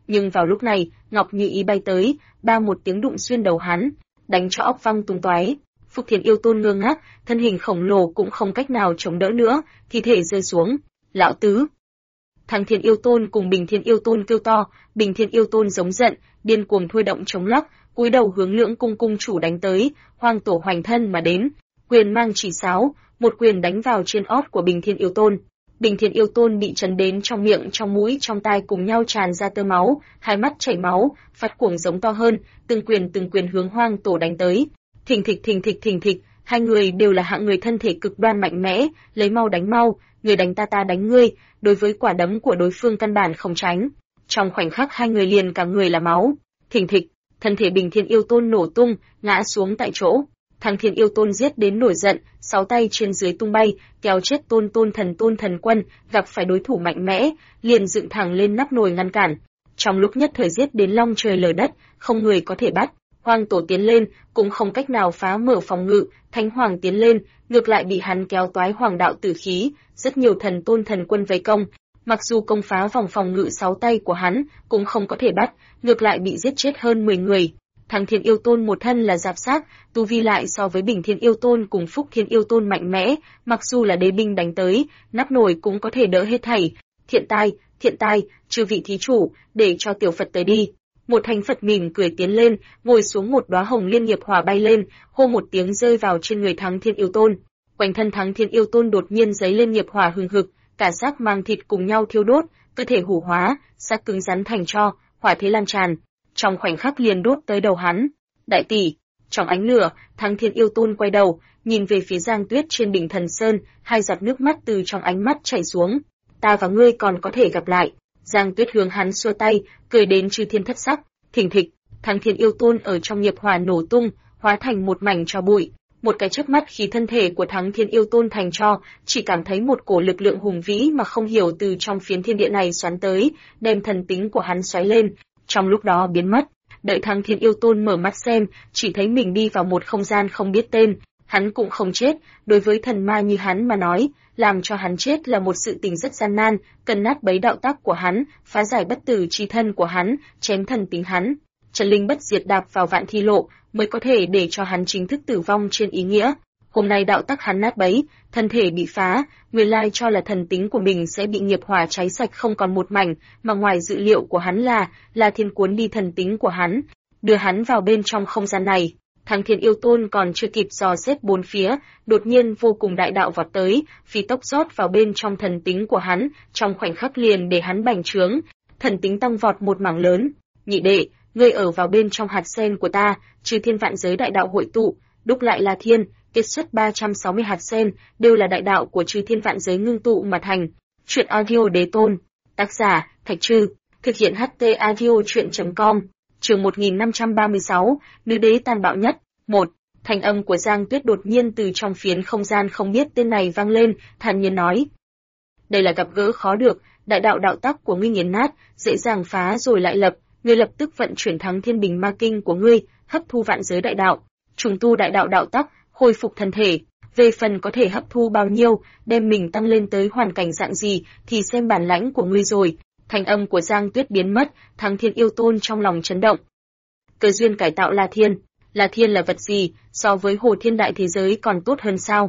Nhưng vào lúc này, Ngọc Như Ý bay tới, ba một tiếng đụng xuyên đầu hắn, đánh cho óc văng tung tóe. Phúc Thiên Yêu Tôn ngơ ngác, thân hình khổng lồ cũng không cách nào chống đỡ nữa, thi thể rơi xuống. Lão tứ! Thăng Thiên Yêu Tôn cùng Bình Thiên Yêu Tôn kêu to, Bình Thiên Yêu Tôn giống giận, điên cuồng thôi động chống lắc, cúi đầu hướng Lưỡng Cung cung chủ đánh tới, hoang tổ hoành thân mà đến, quyền mang chỉ sáo, một quyền đánh vào trên ót của Bình Thiên Yêu Tôn. Bình Thiên Yêu Tôn bị chấn đến trong miệng, trong mũi, trong tai cùng nhau tràn ra tơ máu, hai mắt chảy máu, phát cuồng giống to hơn, từng quyền hướng hoang tổ đánh tới. Thình thịch, hai người đều là hạng người thân thể cực đoan mạnh mẽ, lấy mau đánh mau, người đánh ta đánh ngươi, đối với quả đấm của đối phương căn bản không tránh. Trong khoảnh khắc hai người liền cả người là máu. Thình thịch, thân thể Bình Thiên Yêu Tôn nổ tung, ngã xuống tại chỗ. Thăng Thiên Yêu Tôn giết đến nổi giận, sáu tay trên dưới tung bay, kéo chết tôn thần quân, gặp phải đối thủ mạnh mẽ, liền dựng thẳng lên nắp nồi ngăn cản. Trong lúc nhất thời giết đến long trời lở đất, không người có thể bắt. Hoang tổ tiến lên, cũng không cách nào phá mở phòng ngự, Thánh Hoàng tiến lên, ngược lại bị hắn kéo toái hoàng đạo tử khí, rất nhiều thần quân vây công. Mặc dù công phá vòng phòng ngự sáu tay của hắn, cũng không có thể bắt, ngược lại bị giết chết hơn 10 người. Thăng Thiên Yêu Tôn một thân là giáp xác, tu vi lại so với Bình Thiên Yêu Tôn cùng Phúc Thiên Yêu Tôn mạnh mẽ, mặc dù là đế binh đánh tới, nắp nồi cũng có thể đỡ hết thảy. Thiện tai, chư vị thí chủ, để cho tiểu Phật tới đi. Một thánh Phật mỉm cười tiến lên, ngồi xuống một đóa hồng liên nghiệp hỏa bay lên, hô một tiếng rơi vào trên người Thăng Thiên Yêu Tôn. Quanh thân Thăng Thiên Yêu Tôn đột nhiên giấy lên nghiệp hỏa hừng hực, cả xác mang thịt cùng nhau thiêu đốt, cơ thể hủ hóa, xác cứng rắn thành tro, hỏa thế lan tràn, trong khoảnh khắc liền đốt tới đầu hắn. Đại tỷ! Trong ánh lửa, Thăng Thiên Yêu Tôn quay đầu, nhìn về phía Giang Tuyết trên đỉnh Thần Sơn, hai giọt nước mắt từ trong ánh mắt chảy xuống. Ta và ngươi còn có thể gặp lại. Giang Tuyết hướng hắn xua tay, cười đến chư thiên thất sắc. Thình thịch, Thăng Thiên Yêu Tôn ở trong nghiệp hỏa nổ tung, hóa thành một mảnh tro bụi. Một cái chớp mắt khi thân thể của Thăng Thiên Yêu Tôn thành tro, chỉ cảm thấy một cổ lực lượng hùng vĩ mà không hiểu từ trong phiến thiên địa này xoắn tới, đem thần tính của hắn xoáy lên, trong lúc đó biến mất. Đợi Thăng Thiên Yêu Tôn mở mắt xem, chỉ thấy mình đi vào một không gian không biết tên. Hắn cũng không chết, đối với thần ma như hắn mà nói, làm cho hắn chết là một sự tình rất gian nan, cần nát bấy đạo tắc của hắn, phá giải bất tử chi thân của hắn, chém thần tính hắn. Trần linh bất diệt đạp vào vạn thi lộ, mới có thể để cho hắn chính thức tử vong trên ý nghĩa. Hôm nay đạo tắc hắn nát bấy, thân thể bị phá, nguyên lai cho là thần tính của mình sẽ bị nghiệp hỏa cháy sạch không còn một mảnh, mà ngoài dự liệu của hắn là thiên cuốn đi thần tính của hắn, đưa hắn vào bên trong không gian này. Thăng Thiên Yêu Tôn còn chưa kịp dò xét bốn phía, đột nhiên vô cùng đại đạo vọt tới, phi tốc rót vào bên trong thần tính của hắn, trong khoảnh khắc liền để hắn bành trướng, thần tính tăng vọt một mảng lớn. Nhị đệ, ngươi ở vào bên trong hạt sen của ta, chư thiên vạn giới đại đạo hội tụ, đúc lại là thiên, kết xuất 360 hạt sen, đều là đại đạo của chư thiên vạn giới ngưng tụ mà thành. Truyện audio đế tôn, tác giả Thạch Trư, thực hiện HT audio truyện.com. Chương 1536, nữ đế tàn bạo nhất. 1. Thanh âm của Giang Tuyết đột nhiên từ trong phiến không gian không biết tên này vang lên, thản nhiên nói: đây là gặp gỡ khó được, đại đạo đạo tắc của ngươi nghiền nát, dễ dàng phá rồi lại lập, ngươi lập tức vận chuyển Thắng Thiên Bình Ma Kinh của ngươi, hấp thu vạn giới đại đạo, trùng tu đại đạo đạo tắc, khôi phục thân thể. Về phần có thể hấp thu bao nhiêu, đem mình tăng lên tới hoàn cảnh dạng gì, thì xem bản lãnh của ngươi rồi. Thanh âm của Giang Tuyết biến mất, Thắng Thiên Yêu Tôn trong lòng chấn động. Cơ duyên cải tạo La Thiên là vật gì, so với Hồ Thiên Đại thế giới còn tốt hơn sao?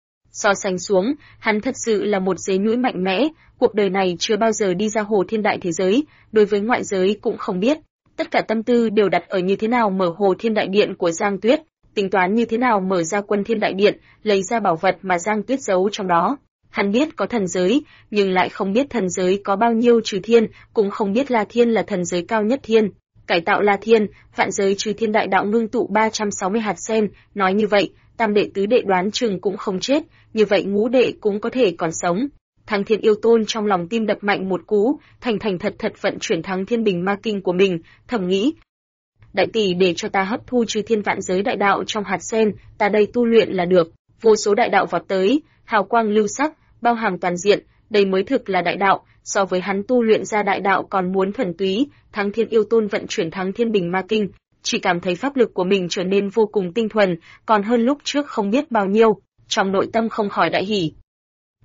So sánh xuống, hắn thật sự là một dế nhũi mạnh mẽ, cuộc đời này chưa bao giờ đi ra Hồ Thiên Đại thế giới, đối với ngoại giới cũng không biết. Tất cả tâm tư đều đặt ở như thế nào mở Hồ Thiên Đại Điện của Giang Tuyết, tính toán như thế nào mở ra Quân Thiên Đại Điện, lấy ra bảo vật mà Giang Tuyết giấu trong đó. Hắn biết có thần giới, nhưng lại không biết thần giới có bao nhiêu trừ thiên, cũng không biết La Thiên là thần giới cao nhất thiên. Cải tạo La Thiên, vạn giới trừ thiên đại đạo ngưng tụ 360 hạt sen, nói như vậy, tam đệ tứ đệ đoán chừng cũng không chết, như vậy ngũ đệ cũng có thể còn sống. Thắng Thiên Yêu Tôn trong lòng tim đập mạnh một cú, thành thật vận chuyển Thắng Thiên Bình Ma Kinh của mình, thầm nghĩ: đại tỷ để cho ta hấp thu trừ thiên vạn giới đại đạo trong hạt sen, ta đây tu luyện là được. Vô số đại đạo vọt tới, hào quang lưu sắc, bao hàm toàn diện, đây mới thực là đại đạo, so với hắn tu luyện ra đại đạo còn muốn thuần túy. Thắng Thiên Yêu Tôn vận chuyển Thắng Thiên Bình Ma Kinh, chỉ cảm thấy pháp lực của mình trở nên vô cùng tinh thuần, còn hơn lúc trước không biết bao nhiêu, trong nội tâm không khỏi đại hỉ.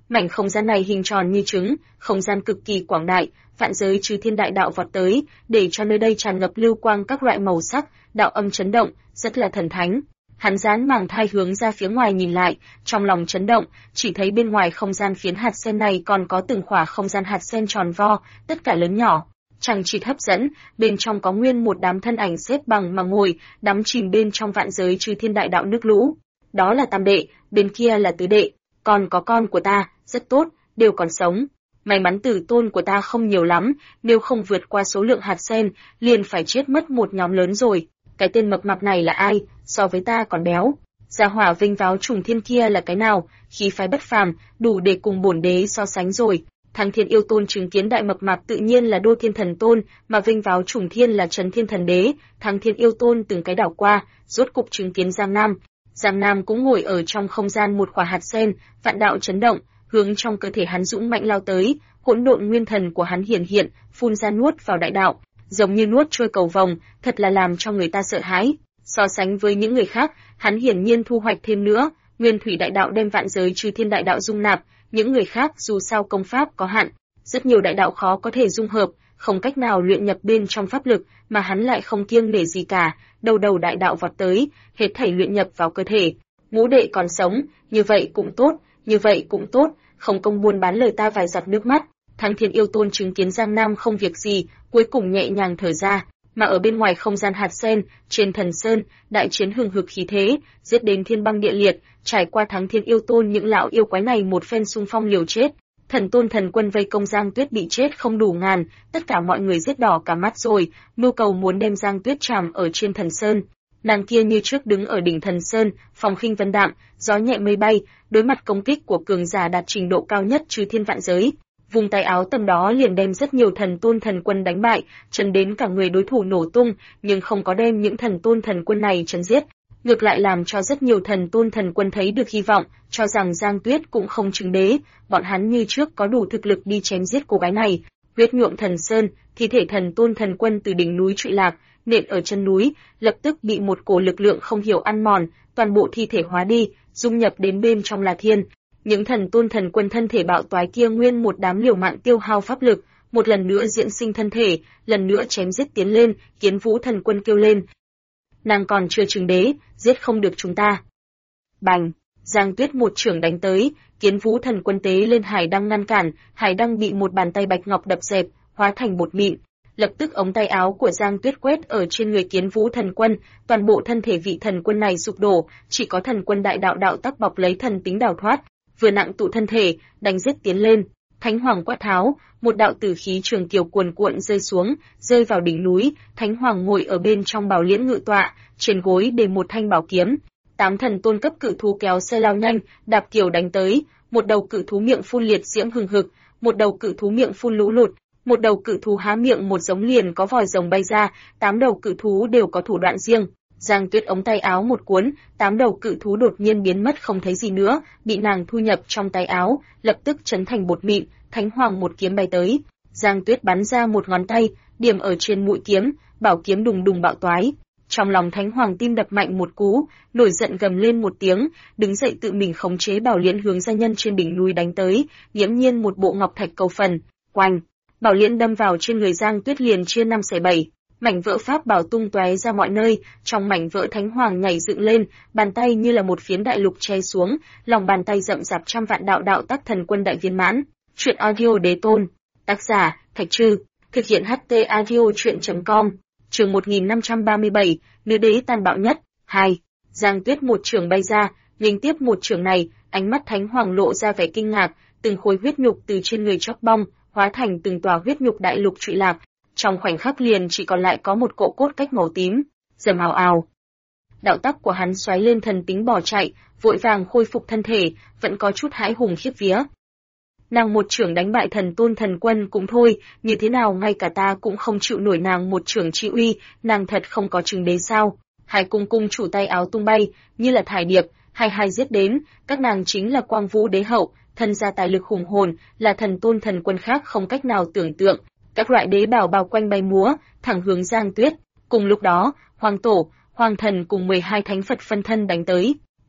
Mảnh không gian này hình tròn như trứng, không gian cực kỳ quảng đại, vạn giới chư thiên đại đạo vọt tới, để cho nơi đây tràn ngập lưu quang các loại màu sắc, đạo âm chấn động, rất là thần thánh. Hắn dán màng thai hướng ra phía ngoài nhìn lại, trong lòng chấn động, chỉ thấy bên ngoài không gian phiến hạt sen này còn có từng khỏa không gian hạt sen tròn vo, tất cả lớn nhỏ, chằng chịt hấp dẫn, bên trong có nguyên một đám thân ảnh xếp bằng mà ngồi, đắm chìm bên trong vạn giới chư thiên đại đạo nước lũ. Đó là tam đệ, bên kia là tứ đệ, còn có con của ta, rất tốt, đều còn sống. May mắn tử tôn của ta không nhiều lắm, nếu không vượt qua số lượng hạt sen, liền phải chết mất một nhóm lớn rồi. Cái tên mập mạp này là ai, so với ta còn béo. Gia hỏa vinh váo trùng thiên kia là cái nào, khí phái bất phàm, đủ để cùng bổn đế so sánh rồi. Thăng Thiên Yêu Tôn chứng kiến đại mập mạp tự nhiên là Đô Thiên Thần Tôn, mà vinh váo trùng thiên là Trấn Thiên Thần Đế. Thăng Thiên Yêu Tôn từng cái đảo qua, rốt cục chứng kiến Giang Nam. Giang Nam cũng ngồi ở trong không gian một quả hạt sen, vạn đạo chấn động, hướng trong cơ thể hắn dũng mạnh lao tới, hỗn độn nguyên thần của hắn hiển hiện, phun ra nuốt vào đại đạo, giống như nuốt trôi cầu vồng, thật là làm cho người ta sợ hãi. So sánh với những người khác, hắn hiển nhiên thu hoạch thêm nữa, nguyên thủy đại đạo đem vạn giới chư thiên đại đạo dung nạp, những người khác dù sao công pháp có hạn, rất nhiều đại đạo khó có thể dung hợp, không cách nào luyện nhập bên trong pháp lực, mà hắn lại không kiêng nể gì cả, đầu đầu đại đạo vọt tới, hết thảy luyện nhập vào cơ thể. Ngũ đệ còn sống, như vậy cũng tốt, như vậy cũng tốt, không công buôn bán lời ta vài giọt nước mắt. Thăng Thiên Yêu Tôn chứng kiến Giang Nam không việc gì, cuối cùng nhẹ nhàng thở ra, mà ở bên ngoài không gian hạt sen, trên Thần Sơn, đại chiến hừng hực khí thế, giết đến thiên băng địa liệt, trải qua Thăng Thiên Yêu Tôn những lão yêu quái này một phen xung phong liều chết. Thần Tôn thần quân vây công Giang Tuyết bị chết không đủ ngàn, tất cả mọi người giết đỏ cả mắt rồi, mưu cầu muốn đem Giang Tuyết trảm ở trên Thần Sơn. Nàng kia như trước đứng ở đỉnh Thần Sơn, phong khinh vân đạm, gió nhẹ mây bay, đối mặt công kích của cường giả đạt trình độ cao nhất chư thiên vạn giới, vùng tay áo tầm đó liền đem rất nhiều thần tôn thần quân đánh bại, chấn đến cả người đối thủ nổ tung, nhưng không có đem những thần tôn thần quân này chấn giết, ngược lại làm cho rất nhiều thần tôn thần quân thấy được hy vọng, cho rằng Giang Tuyết cũng không chứng đế, bọn hắn như trước có đủ thực lực đi chém giết cô gái này. Huyết nhuộm Thần Sơn, thi thể thần tôn thần quân từ đỉnh núi trụy lạc, nện ở chân núi, lập tức bị một cổ lực lượng không hiểu ăn mòn, toàn bộ thi thể hóa đi, dung nhập đến bên trong là thiên. Những thần tôn thần quân thân thể bạo toái kia nguyên một đám liều mạng tiêu hao pháp lực, một lần nữa diễn sinh thân thể, lần nữa chém giết tiến lên, Kiến Vũ thần quân kêu lên. Nàng còn chưa chứng đế, giết không được chúng ta. Bành, Giang Tuyết một chưởng đánh tới, Kiến Vũ thần quân tế lên hải đăng ngăn cản, hải đăng bị một bàn tay bạch ngọc đập dẹp, hóa thành bột mịn. Lập tức ống tay áo của Giang Tuyết quét ở trên người Kiến Vũ thần quân, toàn bộ thân thể vị thần quân này sụp đổ, chỉ có thần quân đại đạo đạo tắc bọc lấy thần tính đào thoát, vừa nặng tụ thân thể, đánh giết tiến lên. Thánh Hoàng quát tháo, một đạo tử khí trường kiều cuồn cuộn rơi xuống, rơi vào đỉnh núi, Thánh Hoàng ngồi ở bên trong bảo liễn ngự tọa, trên gối để một thanh bảo kiếm. 8 thần tôn cấp cự thú kéo xe lao nhanh, đạp kiều đánh tới, một đầu cự thú miệng phun liệt diễm hừng hực, một đầu cự thú miệng phun lũ lụt, một đầu cự thú há miệng một giống liền có vòi rồng bay ra, 8 đầu cự thú đều có thủ đoạn riêng. Giang Tuyết ống tay áo một cuốn, 8 đầu cự thú đột nhiên biến mất không thấy gì nữa, bị nàng thu nhập trong tay áo, lập tức chấn thành bột mịn. Thánh Hoàng một kiếm bay tới, Giang Tuyết bắn ra một ngón tay, điểm ở trên mũi kiếm, bảo kiếm đùng đùng bạo toái. Trong lòng Thánh Hoàng tim đập mạnh một cú, nổi giận gầm lên một tiếng, đứng dậy tự mình khống chế bảo liễn hướng gia nhân trên đỉnh núi đánh tới, nghiễm nhiên một bộ ngọc thạch cầu phần. Oanh, bảo liễn đâm vào trên người Giang Tuyết liền chia 5 xẻ 7. Mảnh vỡ pháp bảo tung tóe ra mọi nơi, trong mảnh vỡ Thánh Hoàng nhảy dựng lên, bàn tay như là một phiến đại lục che xuống, lòng bàn tay rậm rạp trăm vạn đạo đạo tác thần quân đại viên mãn. Truyện audio đế tôn, tác giả Thạch Trư, thực hiện HT audio truyện.com, chương 1537, nữ đế tàn bạo nhất. 2. Giang Tuyết một chưởng bay ra, nghênh tiếp một chưởng này, ánh mắt Thánh Hoàng lộ ra vẻ kinh ngạc, từng khối huyết nhục từ trên người chóc bong, hóa thành từng tòa huyết nhục đại lục trụy lạc. Trong khoảnh khắc liền chỉ còn lại có một cỗ cốt cách màu tím, rầm ào ào. Đạo tắc của hắn xoáy lên thần tính bỏ chạy, vội vàng khôi phục thân thể, vẫn có chút hãi hùng khiếp vía. Nàng một chưởng đánh bại thần tôn thần quân cũng thôi, như thế nào ngay cả ta cũng không chịu nổi nàng một chưởng chi uy, nàng thật không có chứng đế sao? Hai cung cung chủ tay áo tung bay, như là thải điệp, hai giết đến, các nàng chính là Quang Vũ đế hậu, thân gia tài lực hùng hồn, là thần tôn thần quân khác không cách nào tưởng tượng. Các loại đế bảo bao quanh bay múa, thẳng hướng Giang Tuyết. Cùng lúc đó, Hoàng Tổ, Hoàng Thần cùng 12 thánh Phật phân thân đánh tới.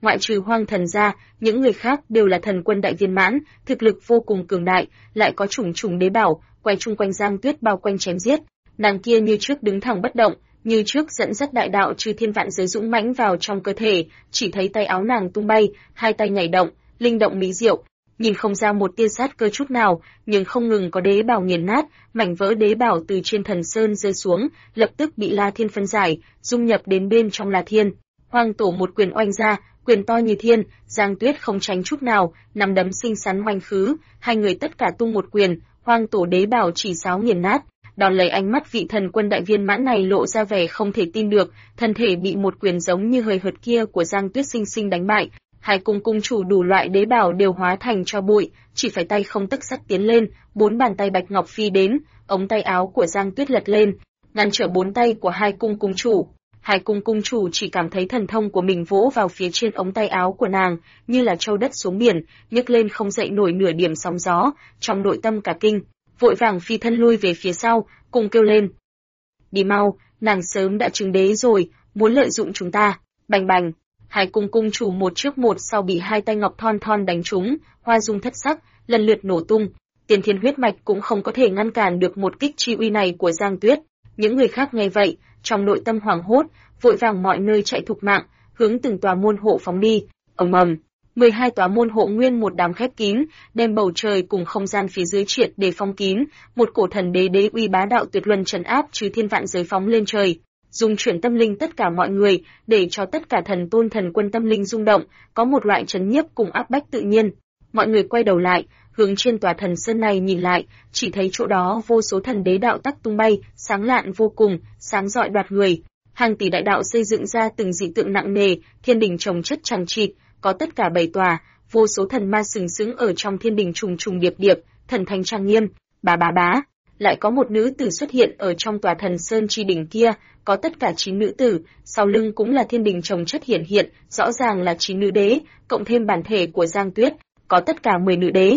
Ngoại trừ Hoang Thần ra, những người khác đều là thần quân đại viên mãn, thực lực vô cùng cường đại, lại có chủng chủng đế bảo, quay chung quanh Giang Tuyết bao quanh chém giết. Nàng kia như trước đứng thẳng bất động, như trước dẫn dắt đại đạo chư thiên vạn giới dũng mãnh vào trong cơ thể, chỉ thấy tay áo nàng tung bay, hai tay nhảy động, linh động mỹ diệu, nhìn không ra một tia sát cơ chút nào, nhưng không ngừng có đế bảo nghiền nát, mảnh vỡ đế bảo từ trên thần sơn rơi xuống, lập tức bị La Thiên phân giải, dung nhập đến bên trong La Thiên. Hoang Tổ một quyền oanh ra, quyền to như thiên, Giang Tuyết không tránh chút nào, nắm đấm xinh xắn oanh khứ, hai người tất cả tung một quyền, Hoang Tổ đế bảo chỉ sáo nghiền nát. Đón lấy ánh mắt vị thần quân đại viên mãn này lộ ra vẻ không thể tin được, thân thể bị một quyền giống như hời hợt kia của Giang Tuyết xinh xinh đánh bại. Hai cung chủ đủ loại đế bảo đều hóa thành tro bụi, chỉ phải tay không tức sắt tiến lên, bốn bàn tay bạch ngọc phi đến, ống tay áo của Giang Tuyết lật lên, ngăn trở bốn tay của hai cung chủ. Hai cung chủ chỉ cảm thấy thần thông của mình vỗ vào phía trên ống tay áo của nàng, như là châu đất xuống biển, nhấc lên không dậy nổi nửa điểm sóng gió, trong nội tâm cả kinh, vội vàng phi thân lui về phía sau, cùng kêu lên: "Đi mau, nàng sớm đã chứng đế rồi, muốn lợi dụng chúng ta." Bành bành, hai cung chủ một trước một sau bị hai tay ngọc thon thon đánh trúng, hoa dung thất sắc, lần lượt nổ tung. Tiên thiên huyết mạch cũng không có thể ngăn cản được một kích chi uy này của Giang Tuyết. Những người khác nghe vậy, trong nội tâm hoảng hốt, vội vàng mọi nơi chạy thục mạng, hướng từng tòa môn hộ phóng đi. Ầm ầm, 12 tòa môn hộ nguyên một đám khép kín, đem bầu trời cùng không gian phía dưới triệt để phong kín, một cổ thần đế đế uy bá đạo tuyệt luân trấn áp trừ thiên vạn giới phóng lên trời, dung chuyển tâm linh tất cả mọi người, để cho tất cả thần tôn thần quân tâm linh rung động, có một loại trấn nhiếp cùng áp bách tự nhiên. Mọi người quay đầu lại, hướng trên tòa thần sơn này nhìn lại, chỉ thấy chỗ đó vô số thần đế đạo tắc tung bay, sáng lạn vô cùng, sáng rọi đoạt người. Hàng tỷ đại đạo xây dựng ra từng dị tượng nặng nề, thiên đình chồng chất chằng chịt, có tất cả 7 tòa, vô số thần ma sừng sững ở trong thiên đình trùng trùng điệp điệp, thần thánh trang nghiêm. Bá bá bá, lại có một nữ tử xuất hiện ở trong tòa thần sơn chi đỉnh kia, có tất cả 9 nữ tử, sau lưng cũng là thiên đình chồng chất hiển hiện, rõ ràng là 9 nữ đế, cộng thêm bản thể của Giang Tuyết, có tất cả 10 nữ đế.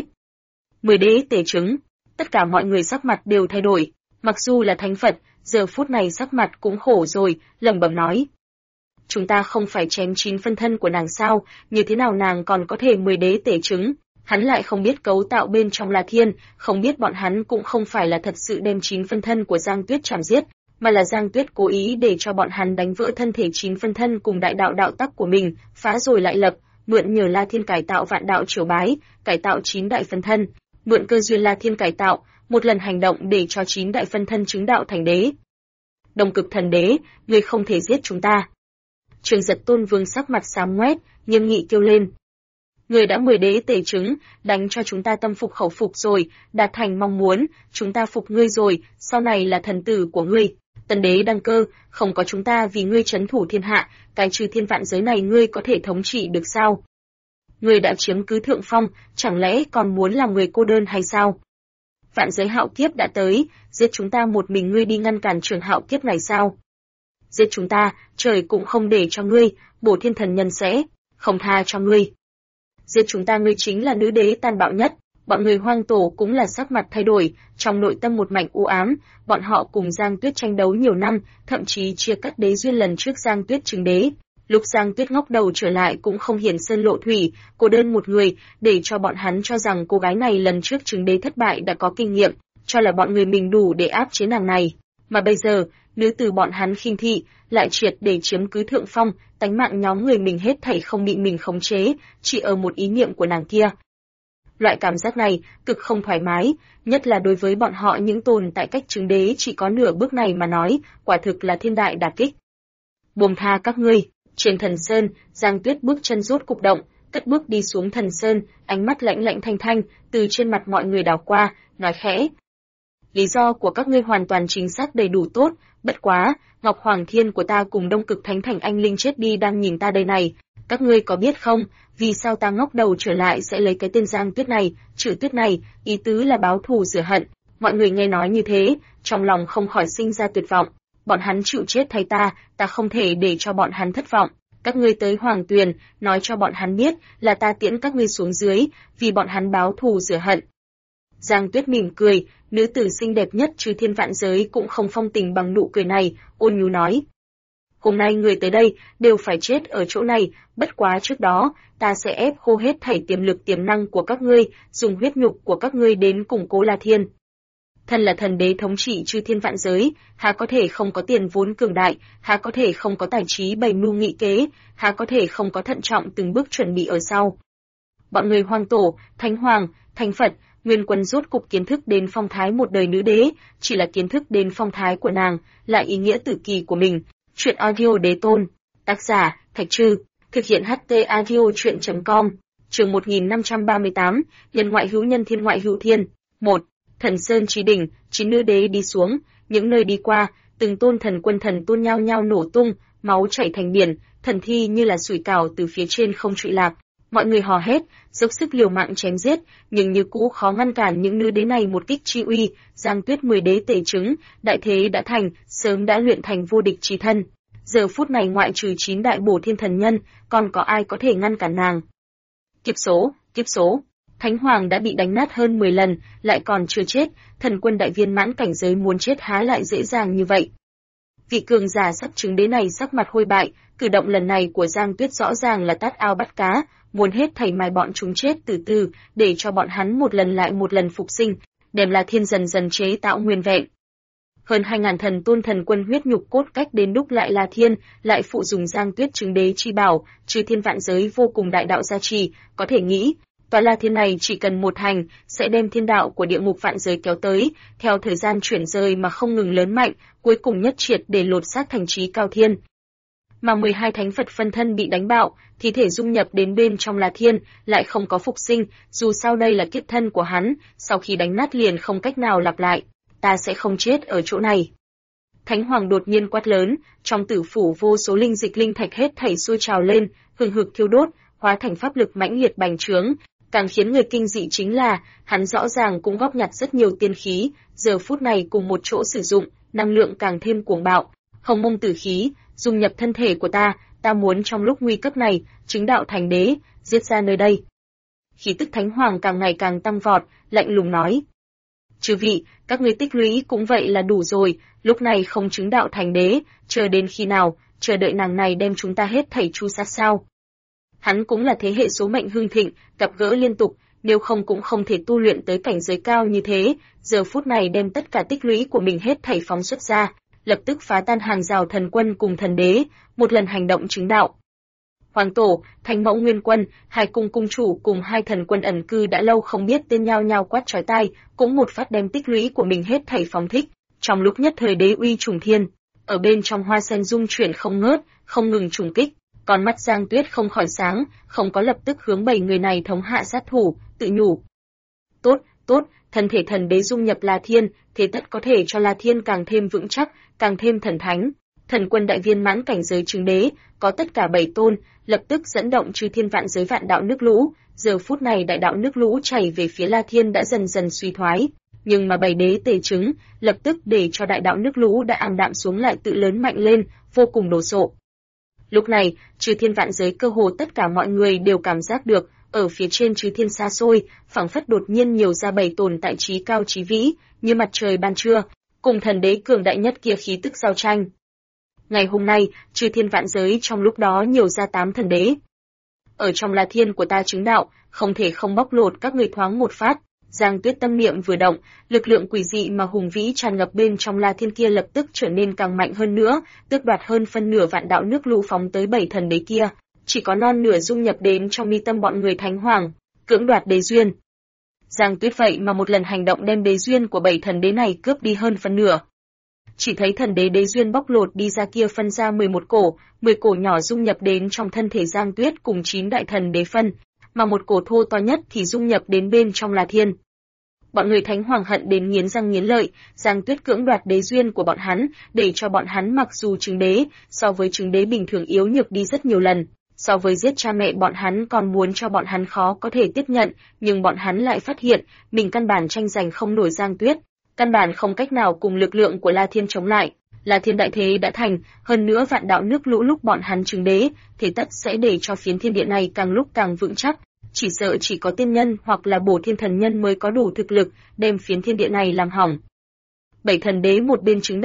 10 đế tề chứng, tất cả mọi người sắc mặt đều thay đổi, mặc dù là thánh Phật, giờ phút này sắc mặt cũng khổ rồi, lẩm bẩm nói: "Chúng ta không phải chém 9 phân thân của nàng sao, như thế nào nàng còn có thể 10 đế tề chứng?" Hắn lại không biết cấu tạo bên trong La Thiên, không biết bọn hắn cũng không phải là thật sự đem 9 phân thân của Giang Tuyết chảm giết, mà là Giang Tuyết cố ý để cho bọn hắn đánh vỡ thân thể 9 phân thân cùng đại đạo đạo tắc của mình, phá rồi lại lập, mượn nhờ La Thiên cải tạo vạn đạo triều bái, cải tạo 9 đại phân thân, mượn cơ duyên La Thiên cải tạo, một lần hành động để cho 9 đại phân thân chứng đạo thành đế. Đông Cực Thần Đế, ngươi không thể giết chúng ta. Trường Giật Tôn Vương sắc mặt xám ngoét, nghiêm nghị kêu lên: "Ngươi đã 10 đế tề chứng, đánh cho chúng ta tâm phục khẩu phục rồi, đạt thành mong muốn, chúng ta phục ngươi rồi, sau này là thần tử của ngươi. Tần đế đăng cơ, không có chúng ta vì ngươi trấn thủ thiên hạ, cái trừ thiên vạn giới này ngươi có thể thống trị được sao? Ngươi đã chiếm cứ thượng phong, chẳng lẽ còn muốn làm người cô đơn hay sao? Vạn giới hạo kiếp đã tới, giết chúng ta một mình ngươi đi ngăn cản trường hạo kiếp này sao? Giết chúng ta, trời cũng không để cho ngươi, bổ thiên thần nhân sẽ không tha cho ngươi. Giết chúng ta, ngươi chính là nữ đế tàn bạo nhất." Bọn người Hoang Tổ cũng là sắc mặt thay đổi, trong nội tâm một mảnh u ám, bọn họ cùng Giang Tuyết tranh đấu nhiều năm, thậm chí chia cắt đế duyên lần trước Giang Tuyết chứng đế. Lúc Giang Tuyết ngóc đầu trở lại cũng không hiển sơn lộ thủy, cô đơn một người, để cho bọn hắn cho rằng cô gái này lần trước chứng đế thất bại đã có kinh nghiệm, cho là bọn người mình đủ để áp chế nàng này. Mà bây giờ, nữ tử bọn hắn khinh thị, lại triệt để chiếm cứ thượng phong, tánh mạng nhóm người mình hết thảy không bị mình khống chế, chỉ ở một ý niệm của nàng kia. Loại cảm giác này cực không thoải mái, nhất là đối với bọn họ những tồn tại cách chứng đế chỉ có nửa bước này mà nói, quả thực là thiên đại đả kích. Buông tha các ngươi. Trên thần sơn, Giang Tuyết bước chân rốt cục động, cất bước đi xuống thần sơn, ánh mắt lạnh lạnh thanh thanh, từ trên mặt mọi người đảo qua, nói khẽ: "Lý do của các ngươi hoàn toàn chính xác đầy đủ tốt, bất quá, Ngọc Hoàng Thiên của ta cùng Đông Cực Thánh Thành anh linh chết đi đang nhìn ta đây này. Các ngươi có biết không, vì sao ta ngóc đầu trở lại sẽ lấy cái tên Giang Tuyết này, chữ Tuyết này, ý tứ là báo thù rửa hận." Mọi người nghe nói như thế, trong lòng không khỏi sinh ra tuyệt vọng. Bọn hắn chịu chết thay ta không thể để cho bọn hắn thất vọng. Các ngươi tới Hoàng Tuyền, nói cho bọn hắn biết là ta tiễn các ngươi xuống dưới, vì bọn hắn báo thù rửa hận. Giang Tuyết mỉm cười, nữ tử xinh đẹp nhất trừ thiên vạn giới cũng không phong tình bằng nụ cười này, ôn nhu nói: Hôm nay người tới đây đều phải chết ở chỗ này, bất quá trước đó, ta sẽ ép khô hết thảy tiềm lực tiềm năng của các ngươi, dùng huyết nhục của các ngươi đến củng cố La Thiên. Thân là thần đế thống trị chư thiên vạn giới, há có thể không có tiền vốn cường đại, há có thể không có tài trí bày mưu nghị kế, há có thể không có thận trọng từng bước chuẩn bị ở sau. Bọn người Hoang Tổ, Thánh Hoàng, Thánh Phật, Nguyên Quân rốt cục kiến thức đến phong thái một đời nữ đế, chỉ là kiến thức đến phong thái của nàng, lại ý nghĩa tử kỳ của mình. Chuyện audio đế tôn, tác giả, Thạch Trư, thực hiện HT audio chuyện.com, chương 1538, nhân ngoại hữu nhân thiên ngoại hữu thiên. 1. Thần Sơn Chí Đỉnh, 9 nữ đế đi xuống, những nơi đi qua, từng tôn thần quân thần tôn nhao nhao nổ tung, máu chảy thành biển, thần thi như là sủi cảo từ phía trên không trụy lạc. Mọi người hò hét, dốc sức liều mạng chém giết, nhưng như cũ khó ngăn cản những nữ đế này một kích chi uy. Giang Tuyết 10 đế tể chứng, đại thế đã thành, sớm đã luyện thành vô địch chí thân. Giờ phút này ngoại trừ 9 đại bổ thiên thần nhân, còn có ai có thể ngăn cản nàng? Kiếp số. Thánh Hoàng đã bị đánh nát hơn 10 lần, lại còn chưa chết, thần quân đại viên mãn cảnh giới muốn chết há lại dễ dàng như vậy. Vị cường giả sắp chứng đế này sắc mặt hôi bại, cử động lần này của Giang Tuyết rõ ràng là tát ao bắt cá, muốn hết thảy mài bọn chúng chết từ từ, để cho bọn hắn một lần lại một lần phục sinh, đem La Thiên dần dần chế tạo nguyên vẹn. Hơn 2000 thần tôn thần quân huyết nhục cốt cách đến đúc lại La Thiên, lại phụ dùng Giang Tuyết chứng đế chi bảo, chư thiên vạn giới vô cùng đại đạo gia trì, có thể nghĩ, tòa La Thiên này chỉ cần một hành, sẽ đem thiên đạo của địa ngục vạn giới kéo tới, theo thời gian chuyển rời mà không ngừng lớn mạnh, cuối cùng nhất triệt để lột xác thành trí cao thiên. Mà 12 thánh Phật phân thân bị đánh bạo, thi thể dung nhập đến bên trong La Thiên, lại không có phục sinh, dù sao đây là kiếp thân của hắn, sau khi đánh nát liền không cách nào lặp lại, ta sẽ không chết ở chỗ này. Thánh Hoàng đột nhiên quát lớn, trong tử phủ vô số linh dịch linh thạch hết thảy sôi trào lên, hừng hực thiêu đốt, hóa thành pháp lực mãnh liệt bành trướng. Càng khiến người kinh dị chính là, hắn rõ ràng cũng góp nhặt rất nhiều tiên khí, giờ phút này cùng một chỗ sử dụng, năng lượng càng thêm cuồng bạo. Hồng mông tử khí, dung nhập thân thể của ta muốn trong lúc nguy cấp này, chứng đạo thành đế, giết ra nơi đây. Khí tức Thánh Hoàng càng ngày càng tăng vọt, lạnh lùng nói. Chư vị, các ngươi tích lũy cũng vậy là đủ rồi, lúc này không chứng đạo thành đế, chờ đến khi nào, chờ đợi nàng này đem chúng ta hết thảy tru sát sao? Hắn cũng là thế hệ số mệnh hưng thịnh, gặp gỡ liên tục, nếu không cũng không thể tu luyện tới cảnh giới cao như thế, giờ phút này đem tất cả tích lũy của mình hết thảy phóng xuất ra, lập tức phá tan hàng rào thần quân cùng thần đế, một lần hành động chứng đạo. Hoàng Tổ, Thánh Mẫu Nguyên Quân, hai cung cung chủ cùng hai thần quân ẩn cư đã lâu không biết tên nhao nhao quát chói tai, cũng một phát đem tích lũy của mình hết thảy phóng thích, trong lúc nhất thời đế uy trùng thiên, ở bên trong hoa sen dung chuyển không ngớt, không ngừng trùng kích. Con mắt Giang Tuyết không khỏi sáng, không có lập tức hướng 7 người này thống hạ sát thủ, tự nhủ. Tốt, thân thể thần đế dung nhập La Thiên, thế tất có thể cho La Thiên càng thêm vững chắc, càng thêm thần thánh. Thần quân đại viên mãn cảnh giới chứng đế, có tất cả 7 tôn, lập tức dẫn động chư thiên vạn giới vạn đạo nước lũ, giờ phút này đại đạo nước lũ chảy về phía La Thiên đã dần dần suy thoái, nhưng mà 7 đế tề chứng, lập tức để cho đại đạo nước lũ đã ảm đạm xuống lại tự lớn mạnh lên, vô cùng đồ sộ. Lúc này, chư thiên vạn giới cơ hồ tất cả mọi người đều cảm giác được, ở phía trên chư thiên xa xôi, phảng phất đột nhiên nhiều ra 7 tồn tại trí cao trí vĩ, như mặt trời ban trưa, cùng thần đế cường đại nhất kia khí tức giao tranh. Ngày hôm nay, chư thiên vạn giới trong lúc đó nhiều ra 8 thần đế. Ở trong La Thiên của ta chứng đạo, không thể không bóc lột các người thoáng một phát. Giang Tuyết tâm niệm vừa động, lực lượng quỷ dị mà hùng vĩ tràn ngập bên trong La Thiên kia lập tức trở nên càng mạnh hơn nữa, tước đoạt hơn phân nửa vạn đạo nước lũ phóng tới 7 thần đế kia, chỉ có non nửa dung nhập đến trong mi tâm bọn người Thánh Hoàng, cưỡng đoạt đế duyên. Giang Tuyết vậy mà một lần hành động đem đế duyên của 7 thần đế này cướp đi hơn phân nửa. Chỉ thấy thần đế đế duyên bóc lột đi ra kia phân ra 11 cổ, 10 cổ nhỏ dung nhập đến trong thân thể Giang Tuyết cùng 9 đại thần đế phân, mà một cổ thô to nhất thì dung nhập đến bên trong La Thiên. Bọn người Thánh Hoàng hận đến nghiến răng nghiến lợi, Giang Tuyết cưỡng đoạt đế duyên của bọn hắn, để cho bọn hắn mặc dù chứng đế, so với chứng đế bình thường yếu nhược đi rất nhiều lần, so với giết cha mẹ bọn hắn còn muốn cho bọn hắn khó có thể tiếp nhận, nhưng bọn hắn lại phát hiện, mình căn bản tranh giành không nổi Giang Tuyết, căn bản không cách nào cùng lực lượng của La Thiên chống lại. La Thiên đại thế đã thành, hơn nữa vạn đạo nước lũ lúc bọn hắn chứng đế, thế tất sẽ để cho phiến thiên địa này càng lúc càng vững chắc. Chỉ sợ chỉ có tiên nhân hoặc là bổ thiên thần nhân mới có đủ thực lực đem phiến thiên địa này làm hỏng. 7 thần đế một bên chứng đạo,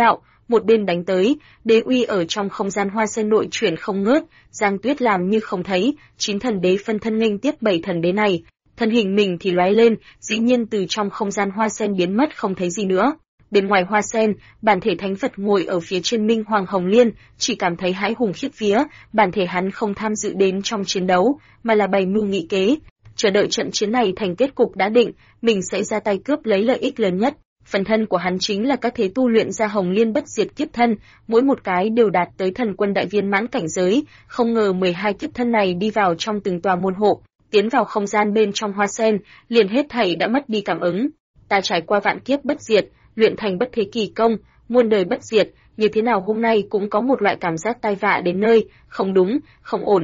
một bên đánh tới, đế uy ở trong không gian hoa sen nội chuyển không ngớt, Giang Tuyết làm như không thấy, 9 thần đế phân thân nghênh tiếp 7 thần đế này, thân hình mình thì lóe lên, dĩ nhiên từ trong không gian hoa sen biến mất không thấy gì nữa. Bên ngoài hoa sen, bản thể thánh Phật ngồi ở phía trên Minh Hoàng Hồng Liên, chỉ cảm thấy hãi hùng khiếp vía, bản thể hắn không tham dự đến trong chiến đấu, mà là bày mưu nghị kế, chờ đợi trận chiến này thành kết cục đã định, mình sẽ ra tay cướp lấy lợi ích lớn nhất. Phần thân của hắn chính là các thế tu luyện ra Hồng Liên bất diệt kiếp thân, mỗi một cái đều đạt tới thần quân đại viên mãn cảnh giới, không ngờ 12 kiếp thân này đi vào trong từng tòa môn hộ, tiến vào không gian bên trong hoa sen, liền hết thảy đã mất đi cảm ứng. Ta trải qua vạn kiếp bất diệt, luyện thành bất thế kỳ công, muôn đời bất diệt, như thế nào hôm nay cũng có một loại cảm giác tai vạ đến nơi, không đúng, không ổn.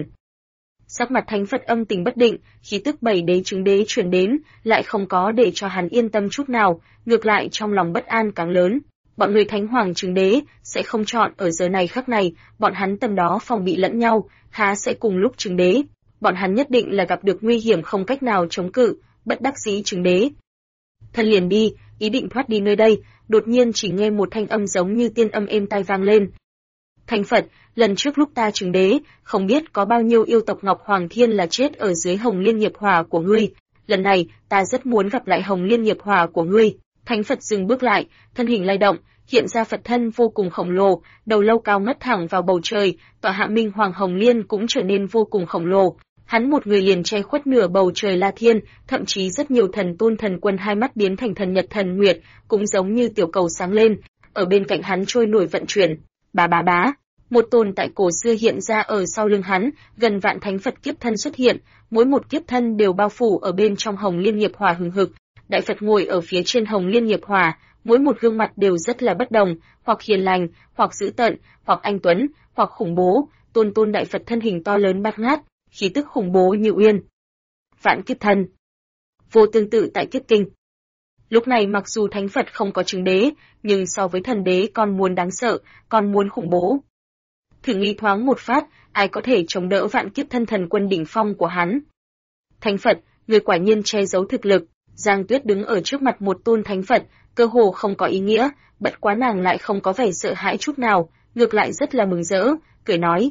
Sắc mặt thánh Phật âm tình bất định, khí tức 7 đế chứng đế truyền đến, lại không có để cho hắn yên tâm chút nào, ngược lại trong lòng bất an càng lớn. Bọn người thánh hoàng chứng đế sẽ không chọn ở giờ này khắc này, bọn hắn tầm đó phòng bị lẫn nhau, há sẽ cùng lúc chứng đế. Bọn hắn nhất định là gặp được nguy hiểm không cách nào chống cự, bất đắc dĩ chứng đế. Thân liền đi, ý định thoát đi nơi đây, đột nhiên chỉ nghe một thanh âm giống như tiên âm êm tai vang lên. Thánh Phật, lần trước lúc ta chứng đế, không biết có bao nhiêu yêu tộc Ngọc Hoàng Thiên là chết ở dưới Hồng Liên nghiệp hỏa của ngươi. Lần này, ta rất muốn gặp lại Hồng Liên nghiệp hỏa của ngươi. Thánh Phật dừng bước lại, thân hình lay động, hiện ra Phật thân vô cùng khổng lồ, đầu lâu cao ngất thẳng vào bầu trời, tọa hạ Minh Hoàng Hồng Liên cũng trở nên vô cùng khổng lồ. Hắn một người liền che khuất nửa bầu trời La Thiên, thậm chí rất nhiều thần tôn thần quân hai mắt biến thành thần nhật thần nguyệt, cũng giống như tiểu cầu sáng lên, ở bên cạnh hắn trôi nổi vận chuyển. Bá bá bá, một tồn tại cổ xưa hiện ra ở sau lưng hắn, gần vạn thánh Phật kiếp thân xuất hiện, mỗi một kiếp thân đều bao phủ ở bên trong Hồng Liên nghiệp hỏa hừng hực. Đại Phật ngồi ở phía trên Hồng Liên nghiệp hỏa, mỗi một gương mặt đều rất là bất đồng, hoặc hiền lành, hoặc dữ tợn, hoặc anh tuấn, hoặc khủng bố. Tôn Đại Phật thân hình to lớn bát ngát, khí tức khủng bố như uyên. Vạn kiếp thân, vô tương tự tại kiếp kinh. Lúc này mặc dù thánh Phật không có chứng đế, nhưng so với thần đế còn muốn đáng sợ, còn muốn khủng bố. Thử nghĩ thoáng một phát, ai có thể chống đỡ vạn kiếp thân thần quân đỉnh phong của hắn. Thánh Phật, người quả nhiên che giấu thực lực. Giang Tuyết đứng ở trước mặt một tôn thánh Phật, cơ hồ không có ý nghĩa, bất quá nàng lại không có vẻ sợ hãi chút nào, ngược lại rất là mừng rỡ, cười nói.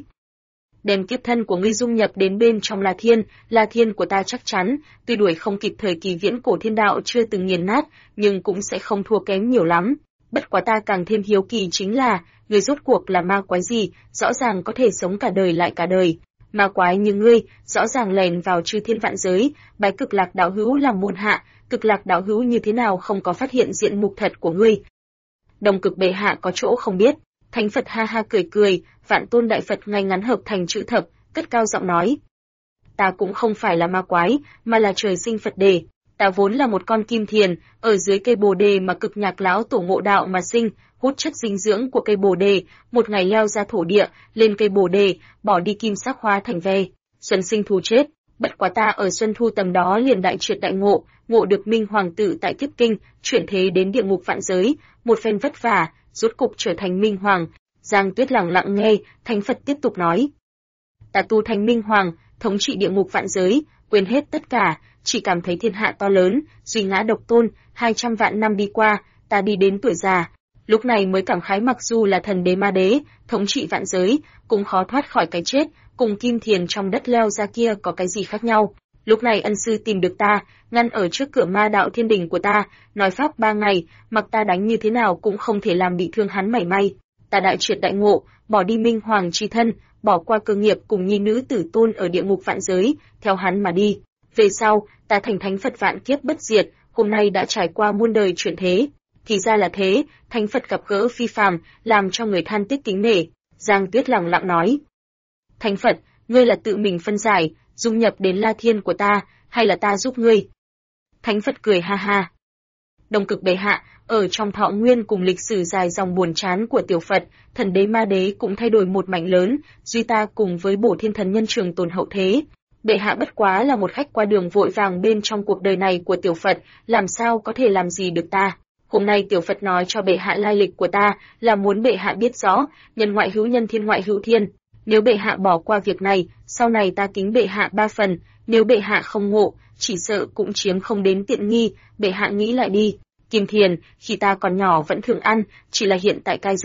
Đem kiếp thân của ngươi dung nhập đến bên trong La Thiên của ta chắc chắn, tuy đuổi không kịp thời kỳ viễn cổ thiên đạo chưa từng nghiền nát, nhưng cũng sẽ không thua kém nhiều lắm. Bất quá ta càng thêm hiếu kỳ chính là, ngươi rốt cuộc là ma quái gì, rõ ràng có thể sống cả đời lại cả đời. Ma quái như ngươi, rõ ràng lèn vào chư thiên vạn giới, bái Cực Lạc đạo hữu làm môn hạ, Cực Lạc đạo hữu như thế nào không có phát hiện diện mục thật của ngươi. Đồng Cực bệ hạ có chỗ không biết. Thánh Phật ha ha cười cười, Vạn Tôn Đại Phật ngay ngắn hợp thành chữ thập, cất cao giọng nói. Ta cũng không phải là ma quái, mà là trời sinh Phật đề. Ta vốn là một con kim thiền, ở dưới cây bồ đề mà Cực Nhạc lão tổ ngộ đạo mà sinh, hút chất dinh dưỡng của cây bồ đề, một ngày leo ra thổ địa, lên cây bồ đề, bỏ đi kim sắc hóa thành ve, xuân sinh thu chết. Bất quá ta ở xuân thu tầm đó liền đại triệt đại ngộ, ngộ được Minh Hoàng tử tại kiếp kinh, chuyển thế đến địa ngục vạn giới, một phen vất vả, rốt cục trở thành Minh Hoàng. Giang Tuyết lặng lặng nghe, Thánh Phật tiếp tục nói. Ta tu thành Minh Hoàng, thống trị địa ngục vạn giới, quên hết tất cả, chỉ cảm thấy thiên hạ to lớn, duy ngã độc tôn, 200 vạn năm đi qua, ta đi đến tuổi già. Lúc này mới cảm khái mặc dù là thần đế ma đế, thống trị vạn giới, cũng khó thoát khỏi cái chết, cùng kim thiền trong đất leo ra kia có cái gì khác nhau. Lúc này ân sư tìm được ta, ngăn ở trước cửa ma đạo thiên đình của ta, nói pháp 3 ngày, mặc ta đánh như thế nào cũng không thể làm bị thương hắn mảy may. Ta đại triệt đại ngộ, bỏ đi Minh Hoàng chi thân, bỏ qua cơ nghiệp cùng nhi nữ tử tôn ở địa ngục vạn giới, theo hắn mà đi. Về sau, ta thành thánh Phật vạn kiếp bất diệt, hôm nay đã trải qua muôn đời chuyển thế. Thì ra là thế, thánh Phật gặp gỡ phi phàm, làm cho người than tiếc kính nể. Giang Tuyết lặng lặng nói. Thánh Phật, ngươi là tự mình phân giải, dung nhập đến La Thiên của ta, hay là ta giúp ngươi? Thánh Phật cười ha ha. Đồng Cực bệ hạ, ở trong thọ nguyên cùng lịch sử dài dòng buồn chán của tiểu Phật, thần đế ma đế cũng thay đổi một mảnh lớn, duy ta cùng với bổ thiên thần nhân trường tồn hậu thế. Bệ hạ bất quá là một khách qua đường vội vàng bên trong cuộc đời này của tiểu Phật, làm sao có thể làm gì được ta? Hôm nay tiểu Phật nói cho bệ hạ lai lịch của ta, là muốn bệ hạ biết rõ, nhân ngoại hữu nhân thiên ngoại hữu thiên. Nếu bệ hạ bỏ qua việc này, sau này ta kính bệ hạ 3 phần, nếu bệ hạ không ngộ, chỉ sợ cũng chiếm không đến tiện nghi, bệ hạ nghĩ lại đi. Kim thiền, khi ta còn nhỏ vẫn thường ăn, chỉ là hiện tại cai rồi.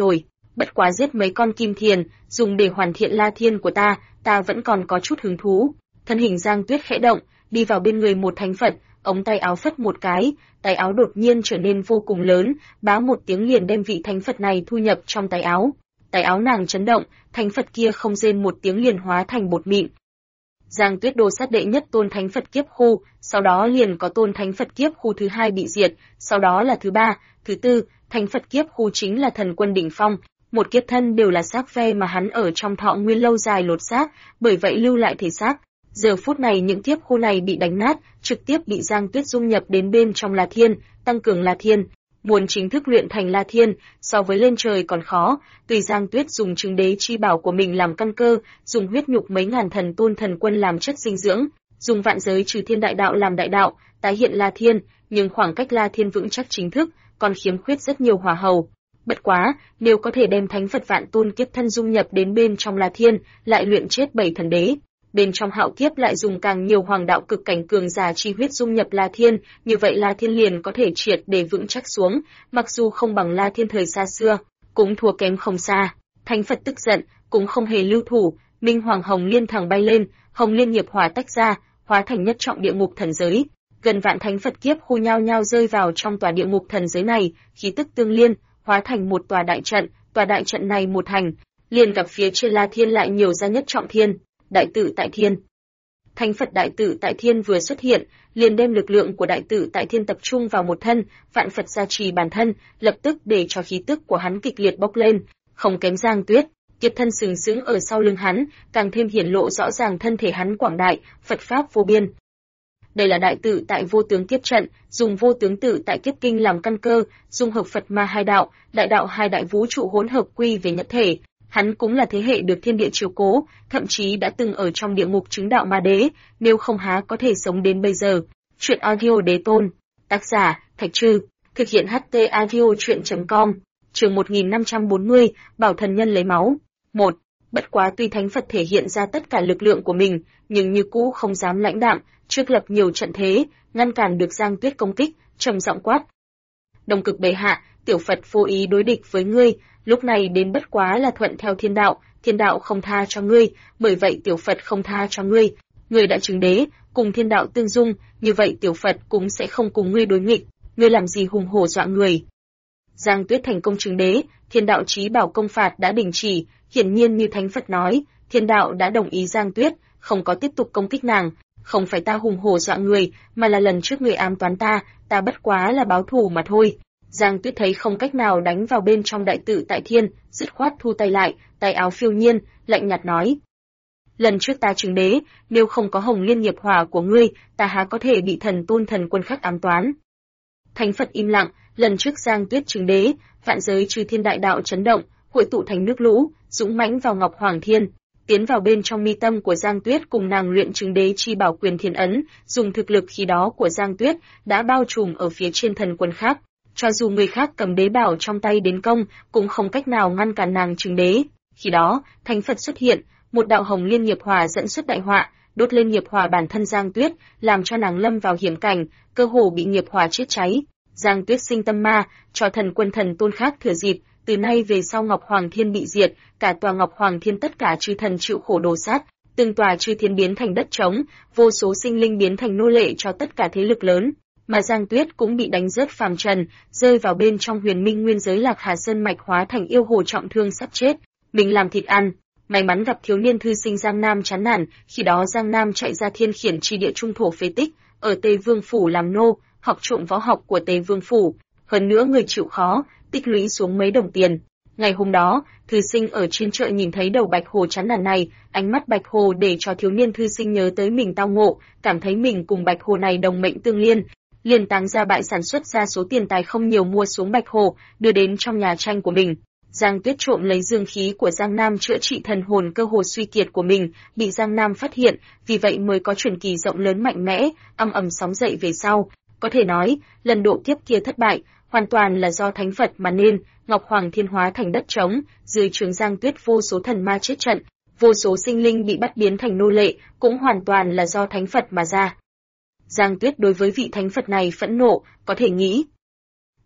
Bất quá giết mấy con kim thiền, dùng để hoàn thiện La Thiên của ta vẫn còn có chút hứng thú. Thân hình Giang Tuyết khẽ động, đi vào bên người một thánh Phật, ống tay áo phất một cái, tay áo đột nhiên trở nên vô cùng lớn, bá một tiếng liền đem vị thánh Phật này thu nhập trong tay áo. Tay áo nàng chấn động, thánh Phật kia không rên một tiếng liền hóa thành bột mịn. Giang Tuyết đồ sát đệ nhất tôn thánh Phật kiếp khu, sau đó liền có tôn thánh Phật kiếp khu thứ hai bị diệt, sau đó là thứ ba, thứ tư, thánh Phật kiếp khu chính là thần quân đỉnh phong. Một kiếp thân đều là xác ve mà hắn ở trong thọ nguyên lâu dài lột xác, bởi vậy lưu lại thể xác. Giờ phút này những kiếp khu này bị đánh nát, trực tiếp bị Giang Tuyết dung nhập đến bên trong La Thiên, tăng cường La Thiên. Muốn chính thức luyện thành La Thiên, so với lên trời còn khó, tùy Giang Tuyết dùng chứng đế chi bảo của mình làm căn cơ, dùng huyết nhục mấy ngàn thần tôn thần quân làm chất dinh dưỡng, dùng vạn giới trừ thiên đại đạo làm đại đạo, tái hiện La Thiên, nhưng khoảng cách La Thiên vững chắc chính thức, còn khiếm khuyết rất nhiều hỏa hầu. Bất quá, nếu có thể đem thánh Phật vạn tôn kiếp thân dung nhập đến bên trong La Thiên, lại luyện chết 7 thần đế. Bên trong hạo kiếp lại dùng càng nhiều hoàng đạo cực cảnh cường giả chi huyết dung nhập La Thiên, như vậy La Thiên liền có thể triệt để vững chắc xuống, mặc dù không bằng La Thiên thời xa xưa, cũng thua kém không xa. Thánh Phật tức giận, cũng không hề lưu thủ, Minh Hoàng Hồng Liên thẳng bay lên, Hồng Liên nghiệp hỏa tách ra, hóa thành nhất trọng địa ngục thần giới. Gần vạn thánh Phật kiếp khu nhau nhau rơi vào trong tòa địa ngục thần giới này, khí tức tương liên, hóa thành một tòa đại trận này một thành, liền gặp phía trên La Thiên lại nhiều ra nhất trọng thiên. Đại tự tại thiên. Thánh Phật đại tự tại thiên vừa xuất hiện, liền đem lực lượng của đại tự tại thiên tập trung vào một thân, vạn Phật gia trì bản thân, lập tức để cho khí tức của hắn kịch liệt bốc lên, không kém Giang Tuyết, kiếp thân sừng sững ở sau lưng hắn, càng thêm hiển lộ rõ ràng thân thể hắn quảng đại, Phật pháp vô biên. Đây là đại tự tại vô tướng kiếp trận, dùng vô tướng tự tại kiếp kinh làm căn cơ, dung hợp Phật ma hai đạo, đại đạo hai đại vũ trụ hỗn hợp quy về nhất thể. Hắn cũng là thế hệ được thiên địa chiếu cố, thậm chí đã từng ở trong địa ngục chứng đạo ma đế, nếu không há có thể sống đến bây giờ. Truyện audio đế tôn, tác giả Thạch Trư, thực hiện HT audio truyện.com, chương 1540, Bảo thần nhân lấy máu. 1. Bất quá tuy thánh Phật thể hiện ra tất cả lực lượng của mình, nhưng như cũ không dám lãnh đạm, trước lập nhiều trận thế, ngăn cản được Giang Tuyết công kích, trầm giọng quát: Đông Cực bệ hạ, tiểu Phật vô ý đối địch với ngươi, lúc này đến bất quá là thuận theo thiên đạo không tha cho ngươi, bởi vậy tiểu Phật không tha cho ngươi. Ngươi đã chứng đế, cùng thiên đạo tương dung, như vậy tiểu Phật cũng sẽ không cùng ngươi đối nghịch, ngươi làm gì hùng hổ dọa người. Giang Tuyết thành công chứng đế, thiên đạo chí bảo công phạt đã đình chỉ, hiển nhiên như thánh Phật nói, thiên đạo đã đồng ý Giang Tuyết, không có tiếp tục công kích nàng. Không phải ta hùng hổ dọa người, mà là lần trước người ám toán ta bất quá là báo thù mà thôi. Giang Tuyết thấy không cách nào đánh vào bên trong đại tự tại thiên, dứt khoát thu tay lại, tay áo phiêu nhiên, lạnh nhạt nói: Lần trước ta chứng đế, nếu không có Hồng Liên nghiệp hỏa của ngươi, ta há có thể bị thần tôn thần quân khắc ám toán. Thánh Phật im lặng, lần trước Giang Tuyết chứng đế, vạn giới trừ thiên đại đạo chấn động, hội tụ thành nước lũ, dũng mãnh vào Ngọc Hoàng Thiên, tiến vào bên trong mi tâm của Giang Tuyết cùng nàng luyện chứng đế chi bảo quyền thiên ấn, dùng thực lực khi đó của Giang Tuyết đã bao trùm ở phía trên thần quân khác. Cho dù người khác cầm đế bảo trong tay đến công, cũng không cách nào ngăn cản nàng chứng đế. Khi đó, thánh Phật xuất hiện, một đạo Hồng Liên nghiệp hỏa dẫn xuất đại họa, đốt lên nghiệp hỏa bản thân Giang Tuyết, làm cho nàng lâm vào hiểm cảnh, cơ hồ bị nghiệp hỏa chết cháy. Giang Tuyết sinh tâm ma, cho thần quân thần tôn khác thừa dịp, từ nay về sau Ngọc Hoàng Thiên bị diệt, cả tòa Ngọc Hoàng Thiên tất cả chư thần chịu khổ đồ sát, từng tòa chư thiên biến thành đất trống, vô số sinh linh biến thành nô lệ cho tất cả thế lực lớn. Mà Giang Tuyết cũng bị đánh rớt phàm trần, rơi vào bên trong huyền minh nguyên giới Lạc Hà Sơn mạch hóa thành yêu hồ trọng thương sắp chết, mình làm thịt ăn. May mắn gặp thiếu niên thư sinh Giang Nam chán nản, khi đó Giang Nam chạy ra thiên khiển chi địa trung thổ phế tích, ở Tây Vương phủ làm nô, học trộm võ học của Tây Vương phủ, hơn nữa người chịu khó, tích lũy xuống mấy đồng tiền. Ngày hôm đó, thư sinh ở trên chợ nhìn thấy đầu bạch hồ chán nản này, ánh mắt bạch hồ để cho thiếu niên thư sinh nhớ tới mình tao ngộ, cảm thấy mình cùng bạch hồ này đồng mệnh tương liên, liền táng ra bại sản xuất ra số tiền tài không nhiều mua xuống bạch hồ, đưa đến trong nhà tranh của mình. Giang Tuyết trộm lấy dương khí của Giang Nam chữa trị thần hồn cơ hồ suy kiệt của mình, bị Giang Nam phát hiện, vì vậy mới có truyền kỳ rộng lớn mạnh mẽ, âm ầm sóng dậy về sau. Có thể nói, lần độ tiếp kia thất bại, hoàn toàn là do thánh Phật mà nên, Ngọc Hoàng Thiên hóa thành đất trống, dưới trướng Giang Tuyết vô số thần ma chết trận, vô số sinh linh bị bắt biến thành nô lệ, cũng hoàn toàn là do thánh Phật mà ra. Giang Tuyết đối với vị thánh Phật này phẫn nộ, có thể nghĩ.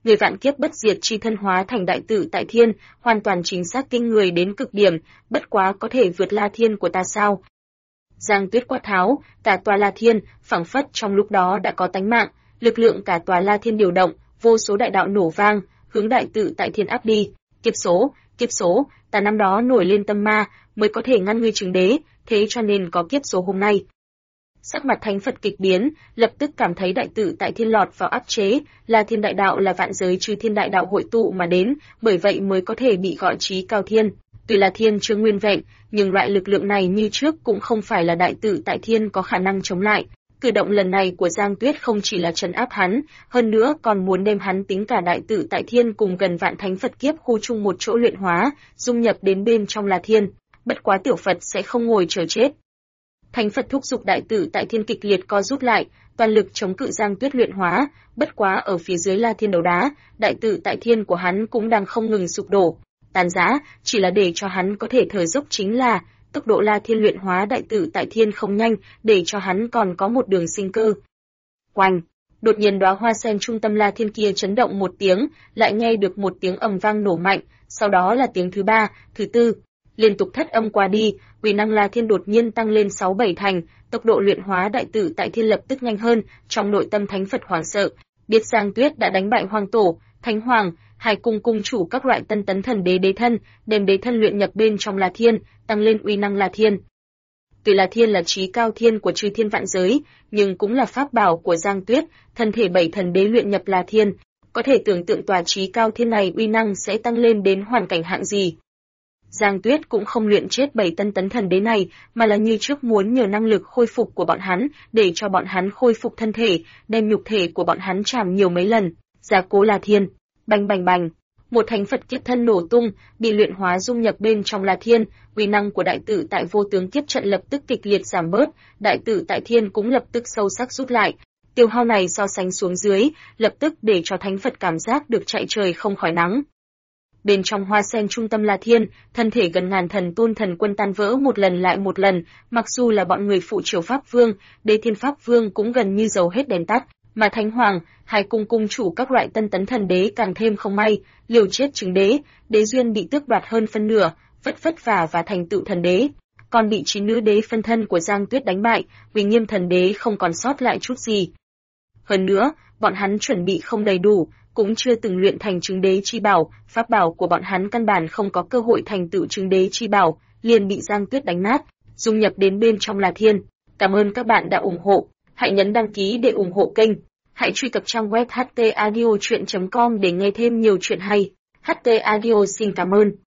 người vạn kiếp bất diệt chi thân hóa thành đại tự tại thiên, hoàn toàn chính xác kinh người đến cực điểm, bất quá có thể vượt La Thiên của ta sao? Giang Tuyết quát tháo, cả tòa La Thiên, phảng phất trong lúc đó đã có tánh mạng, lực lượng cả tòa La Thiên điều động, vô số đại đạo nổ vang, hướng đại tự tại thiên áp đi. Kiếp số, ta năm đó nổi lên tâm ma, mới có thể ngăn ngươi chứng đế, thế cho nên có kiếp số hôm nay. Sắc mặt Thánh Phật kịch biến, lập tức cảm thấy đại tự tại thiên lọt vào áp chế, La Thiên đại đạo là vạn giới chư thiên đại đạo hội tụ mà đến, bởi vậy mới có thể bị gọi chí cao thiên. Tuy là thiên chưa nguyên vẹn, nhưng loại lực lượng này như trước cũng không phải là đại tự tại thiên có khả năng chống lại. Cử động lần này của Giang Tuyết không chỉ là trấn áp hắn, hơn nữa còn muốn đem hắn tính cả đại tự tại thiên cùng gần vạn thánh Phật kiếp khu chung một chỗ luyện hóa, dung nhập đến bên trong La Thiên. Bất quá tiểu Phật sẽ không ngồi chờ chết. Thánh Phật thúc giục đại tự tại thiên kịch liệt co rút lại, toàn lực chống cự Giang Tuyết luyện hóa, bất quá ở phía dưới La Thiên đấu đá, đại tự tại thiên của hắn cũng đang không ngừng sụp đổ, tàn rã, chỉ là để cho hắn có thể thở dốc chính là tốc độ La Thiên luyện hóa đại tự tại thiên không nhanh, để cho hắn còn có một đường sinh cơ. Oanh! Đột nhiên đóa hoa sen trung tâm La Thiên kia chấn động một tiếng, lại nghe được một tiếng ầm vang nổ mạnh, sau đó là tiếng thứ ba, thứ tư, liên tục thất âm qua đi, uy năng La Thiên đột nhiên tăng lên 6-7 thành, tốc độ luyện hóa đại tự tại thiên lập tức nhanh hơn, trong nội tâm Thánh Phật hoảng sợ, biết Giang Tuyết đã đánh bại Hoàng Tổ, Thánh Hoàng, Hải Cung cung chủ các loại tân tấn thần đế đế thân, đem đế thân luyện nhập bên trong La Thiên, tăng lên uy năng La Thiên. Tuy La Thiên là chí cao thiên của chư thiên vạn giới, nhưng cũng là pháp bảo của Giang Tuyết, thân thể 7 thần đế luyện nhập La Thiên, có thể tưởng tượng tòa chí cao thiên này uy năng sẽ tăng lên đến hoàn cảnh hạng gì. Giang Tuyết cũng không luyện chết 7 tân tấn thần đế này, mà là như trước muốn nhờ năng lực khôi phục của bọn hắn, để cho bọn hắn khôi phục thân thể, đem nhục thể của bọn hắn chạm nhiều mấy lần, gia cố La Thiên. Bành bành bành, một thánh Phật kiếp thân nổ tung, bị luyện hóa dung nhập bên trong La Thiên, uy năng của đại tự tại vô tướng kiếp trận lập tức kịch liệt giảm bớt, đại tự tại thiên cũng lập tức sâu sắc rút lại. Tiêu hao này so sánh xuống dưới, lập tức để cho thánh Phật cảm giác được chạy trời không khỏi nắng. Bên trong hoa sen trung tâm La Thiên, thân thể gần ngàn thần tôn thần quân tan vỡ một lần lại một lần, mặc dù là bọn người phụ triều Pháp Vương, Đế Thiên Pháp Vương cũng gần như dầu hết đèn tắt, mà Thánh Hoàng, Hải Cung cung chủ các loại tân tấn thần đế càng thêm không may, liều chết chứng đế, đế duyên bị tước đoạt hơn phân nửa, vất vả và thành tựu thần đế, còn bị 9 nữ đế phân thân của Giang Tuyết đánh bại, uy nghiêm thần đế không còn sót lại chút gì. Hơn nữa, bọn hắn chuẩn bị không đầy đủ, cũng chưa từng luyện thành chứng đế chi bảo, pháp bảo của bọn hắn căn bản không có cơ hội thành tựu chứng đế chi bảo, liền bị Giang Tuyết đánh nát, dung nhập đến bên trong La Thiên. Cảm ơn các bạn đã ủng hộ, hãy nhấn đăng ký để ủng hộ kênh. Hãy truy cập trang web htaudio.com để nghe thêm nhiều chuyện hay. HT Audio xin cảm ơn.